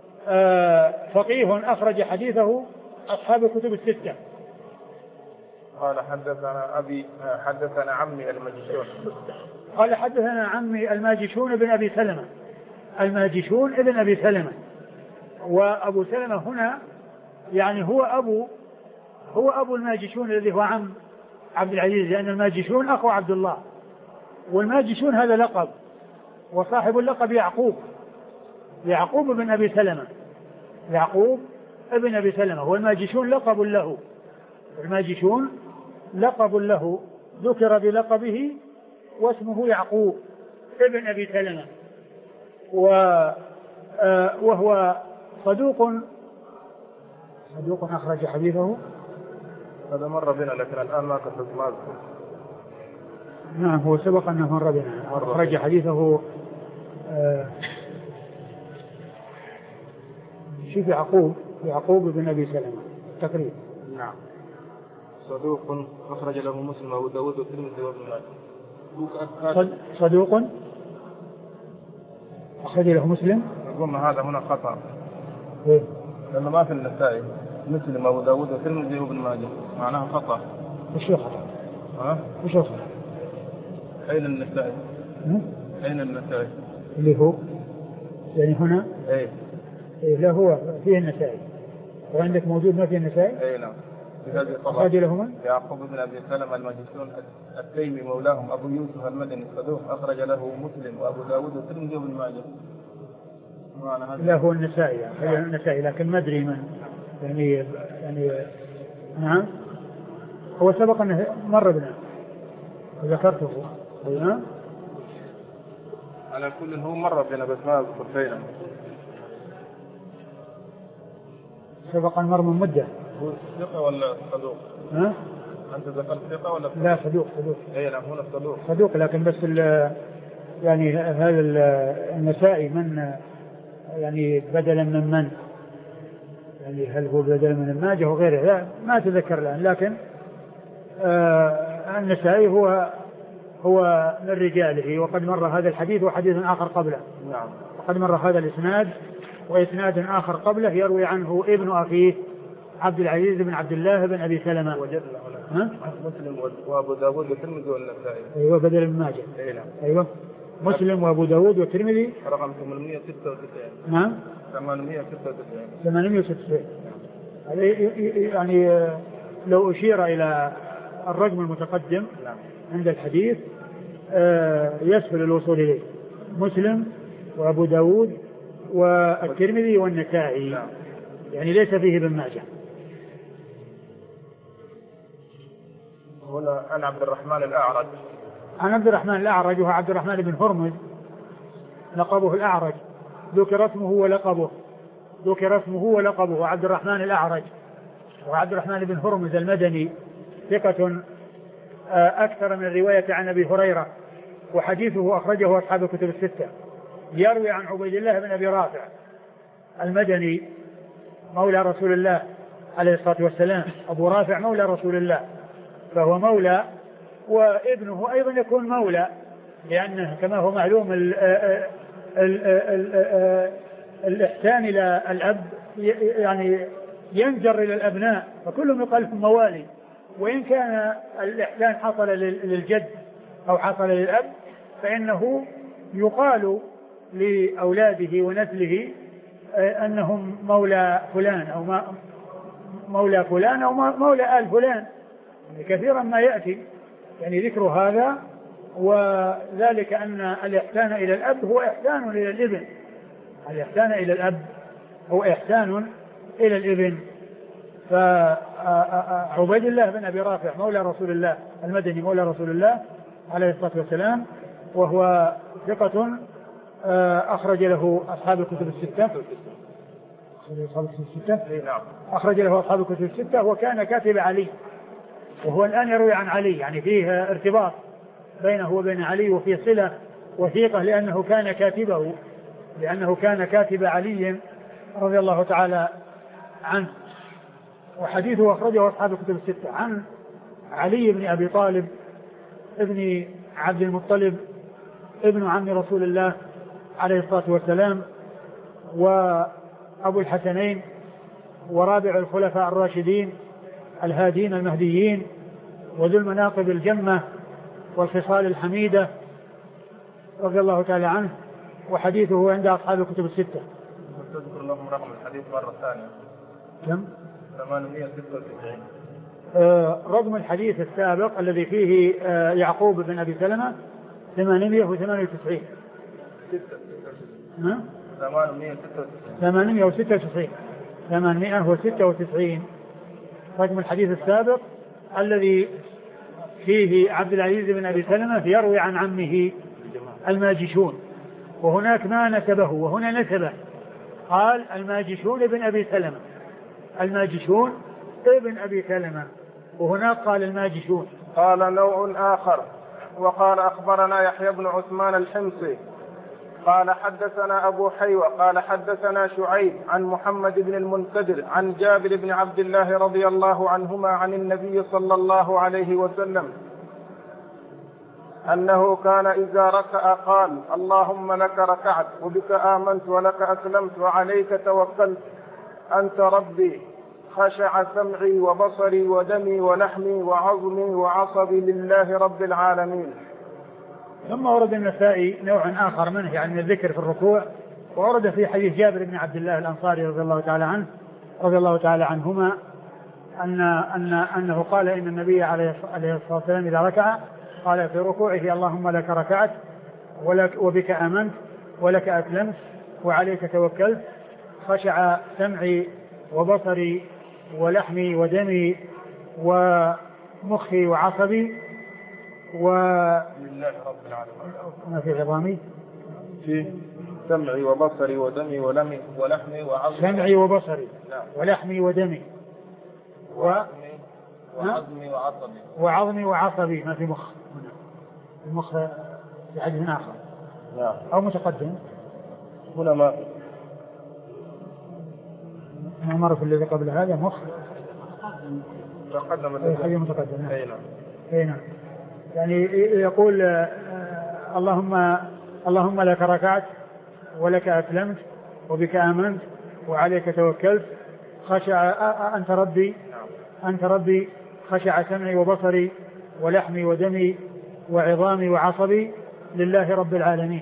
فقيه أخرج حديثه أصحاب الكتب الستة. قال حدثنا عمي الماجشون. قال حدثنا عمي الماجشون بن أبي سلمة، الماجشون ابن أبي سلمة. وأبو سلمة هنا يعني هو أبو الماجشون الذي هو عم عبد العزيز، لأن الماجشون أخو عبد الله، والماجشون هذا لقب، وصاحب اللقب يعقوب بن أبي سلمة، يعقوب ابن أبي سلمة. والماجشون لقب له، الماجشون لقب له ذكر بلقبه واسمه يعقوب ابن أبي سلمة. وهو صدوق أخرج حديثه. هذا مر بنا لكن الآن ما كتب ما أذكر. نعم هو سبق أنه مر بنا، أخرج حديثه شوف يعقوب بن أبي سلمة تقريبا. نعم صدوق أخرج له مسلم وأبو داود والترمذي وابن ماجه. صدوق أخرج له مسلم. قلنا هذا هنا خطأ إيه؟ لأنه ما في النسائي مسلم وأبو داود والترمذي وابن ماجه، معناه خطأ. وش خطأ؟ وش خطأ؟ أين النسائي؟ أين النسائي؟ اللي هو يعني هنا. إيه لا هو فيه النسائي، وعندك موجود ما فيه النسائي. إيه نعم. أخرج له من؟ يعقوب بن أبي سلمة الماجشون التيمي مولاهم أبو يوسف المدني صدوق أخرج له مسلم وأبو داود والترمذي وابن ماجه. لا هو النسائي يعني النسائي، لكن ما أدري من يعني نعم هو سبق أنه مر بنا وذكرته. نعم على كل هو مر بنا بس ما أذكر فينا. سبق أن مر من مدة. هو ثقة ولا صدوق؟ أنت ذكرت ثقة ولا صدوق؟ لا صدوق. أي نعم هنا صدوق لكن بس يعني هذا النسائي من يعني بدلا من يعني هل هو بدلا من ماجه وغيره لا ما أتذكر الآن، لكن النسائي هو من رجاله، وقد مر هذا الحديث وحديث آخر قبله. نعم. وقد مر هذا الإسناد وإسناد آخر قبله يروي عنه ابن أخيه عبد العزيز بن عبد الله بن أبي سلمة. مسلم وأبو داود والترمذي والنسائي. أيوة بدل من ماجه. أيوة مسلم وأبو داود والترمذي رقم 896. نعم 896. يعني لو أشير إلى الرقم المتقدم عند الحديث يسهل الوصول إليه، مسلم وأبو داود والترمذي والنسائي، يعني ليس فيه ابن ماجه. هنا عن عبد الرحمن الأعرج. عن عبد الرحمن الأعرج وهو عبد الرحمن بن هرمز لقبه الأعرج، ذكر اسمه ولقبه عبد الرحمن الأعرج، وعبد الرحمن بن هرمز المدني ثقة أكثر من الرواية عن أبي هريرة، وحديثه أخرجه أصحاب الكتب الستة. يروي عن عبيد الله بن أبي رافع المدني مولى رسول الله عليه الصلاة والسلام. أبو رافع مولى رسول الله، فهو مولى وابنه أيضا يكون مولى، لأنه كما هو معلوم الإحسان إلى الأب يعني ينجر إلى الأبناء، فكلهم يقال لهم موالي، وإن كان الإحسان حصل للجد أو حصل للأب فإنه يقال لأولاده ونسله أنهم مولى فلان أو مولى فلان أو مولى آل فلان، يعني كثيرا ما يأتي يعني ذكر هذا، وذلك أن الإحسان إلى الأب هو إحسان إلى الابن، الإحسان إلى الأب هو إحسان إلى الابن. فعبيد الله بن أبي رافع مولى رسول الله المدني مولى رسول الله عليه الصلاة والسلام، وهو ثقة أخرج له أصحاب الكتب الستة. أخرج له أصحاب الكتب الستة، وكان كاتب علي، وهو الآن يروي عن علي، يعني فيه ارتباط بينه وبين علي وفيه صلة وثيقة، لأنه كان كاتب علي رضي الله تعالى عنه. وحديثه أخرجه أصحاب الكتب الستة. عن علي بن أبي طالب ابن عبد المطلب ابن عم رسول الله عليه الصلاة والسلام، وأبو الحسنين، ورابع الخلفاء الراشدين الهادين المهديين، وذو المناقب الجمة والخصال الحميدة، رضي الله تعالى عنه. وحديثه عند أصحاب الكتب الستة. تذكر لهم رقم الحديث مرة ثانية. كم؟ 896. رقم الحديث السابق الذي فيه يعقوب بن أبي سلمة 898. 896 رقم الحديث السابق الذي فيه عبد العزيز بن أبي سلمة يروي عن عمه الماجشون، وهناك ما نسبه وهنا نسبه، قال الماجشون ابن أبي سلمة، الماجشون ابن أبي سلمة، وهناك قال الماجشون. قال نوع آخر وقال أخبرنا يحيى بن عثمان الحمصي قال حدثنا أبو حيوة قال حدثنا شعيب عن محمد بن المنكدر عن جابر بن عبد الله رضي الله عنهما عن النبي صلى الله عليه وسلم أنه كان إذا ركع قال اللهم لك ركعت وبك آمنت ولك أسلمت وعليك توكلت أنت ربي خشع سمعي وبصري ودمي ولحمي وعظمي وعصبي لله رب العالمين. ثم ورد النسائي نوع آخر منه يعني الذكر في الركوع، وورد في حديث جابر بن عبد الله الأنصاري رضي الله تعالى عنه رضي الله تعالى عنهما أنه قال إن النبي عليه الصلاة والسلام إذا ركع قال في ركوعه اللهم لك ركعت وبك آمنت ولك أسلمت وعليك توكلت خشع سمعي وبصري ولحمي ودمي ومخي وعصبي لله رب العالمين. ما في عظامي في سمعي وبصري ودمي ولحمي وعظمي. سمعي وبصري ولحمي ودمي وعظمي وعصبي. ما في مخ، المخ في حديث آخر أو متقدم هنا ما مر في الذي قبل هذا مخ تقدم حديث متقدم. نعم. يعني يقول اللهم لك ركعت ولك أسلمت وبك آمنت وعليك توكلت خشع أنت ربي خشع سمعي وبصري ولحمي ودمي وعظامي وعصبي لله رب العالمين.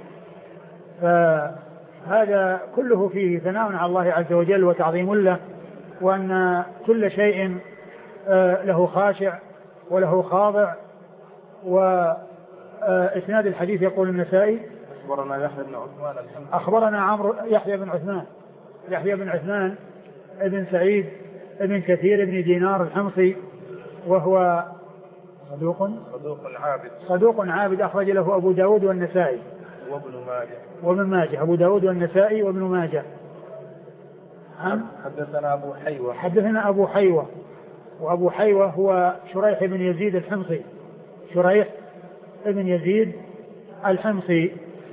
فهذا كله فيه ثناء على الله عز وجل وتعظيم له، وأن كل شيء له خاشع وله خاضع. وإسناد الحديث يقول النسائي أخبرنا يحيى بن عثمان ابن سعيد ابن كثير ابن دينار الحمصي، وهو صدوق عابد أخرج له أبو داود والنسائي وابن ماجه. أبو داود والنسائي وابن ماجه. حدثنا أبو حيوة وأبو حيوة هو شريح بن يزيد الحمصي، شريح ابن يزيد الحمصي،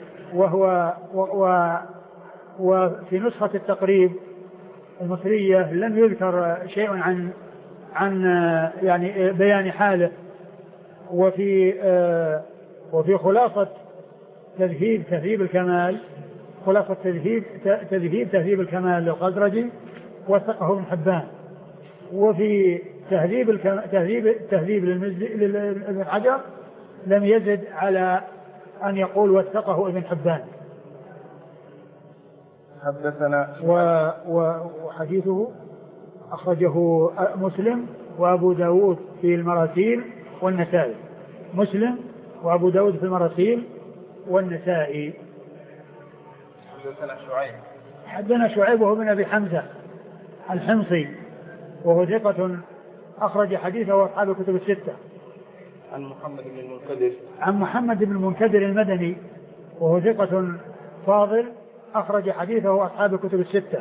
وفي نسخة التقريب المصرية لم يذكر شيء عن يعني بيان حاله. وفي خلاصة تذهيب الكمال، خلاصة تذهيب الكمال للخزرجي وثقه ابن حبان. وفي تهذيب لابن حجر لم يزد على أن يقول وثقه ابن حبان. حدثنا وحديثه أخرجه مسلم وأبو داود في المراسيل والنسائي. مسلم وأبو داود في المراسيل والنسائي. حدثنا شعيب وهو بن أبي حمزة الحمصي، وهو ثقة أخرج حديثه أصحاب الكتب الستة. عن محمد بن المنكدر المدني، وهو ثقة فاضل أخرج حديثه أصحاب الكتب الستة.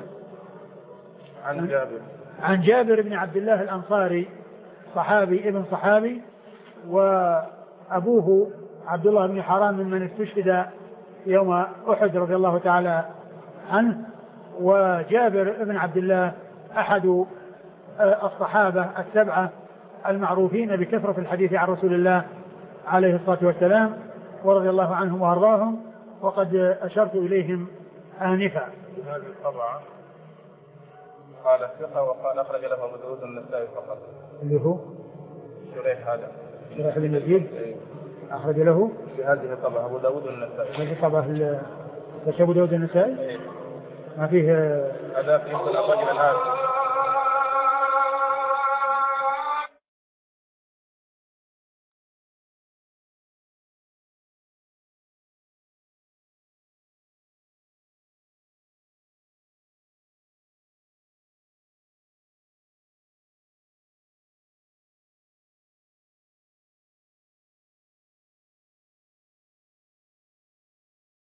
عن جابر بن عبد الله الأنصاري صحابي ابن صحابي، وأبوه عبد الله بن حرام ممن استشهد يوم أحد رضي الله تعالى عنه. وجابر بن عبد الله أحد الصحابة السبعة المعروفين بكثرة الحديث عن رسول الله عليه الصلاة والسلام ورضي الله عنهم وأرضاهم، وقد أشرت إليهم آنفا. هذه الطبعة قال الثقة وقال أخرج له أبو داود النسائي فقط. اللي هو شريح هذا شريح بن يزيد أخرج له في هذه الطبعة أبو داود النسائي. هذه الطبعة أبو داود النسائي ما فيه هذا في يمكن أخرج الآن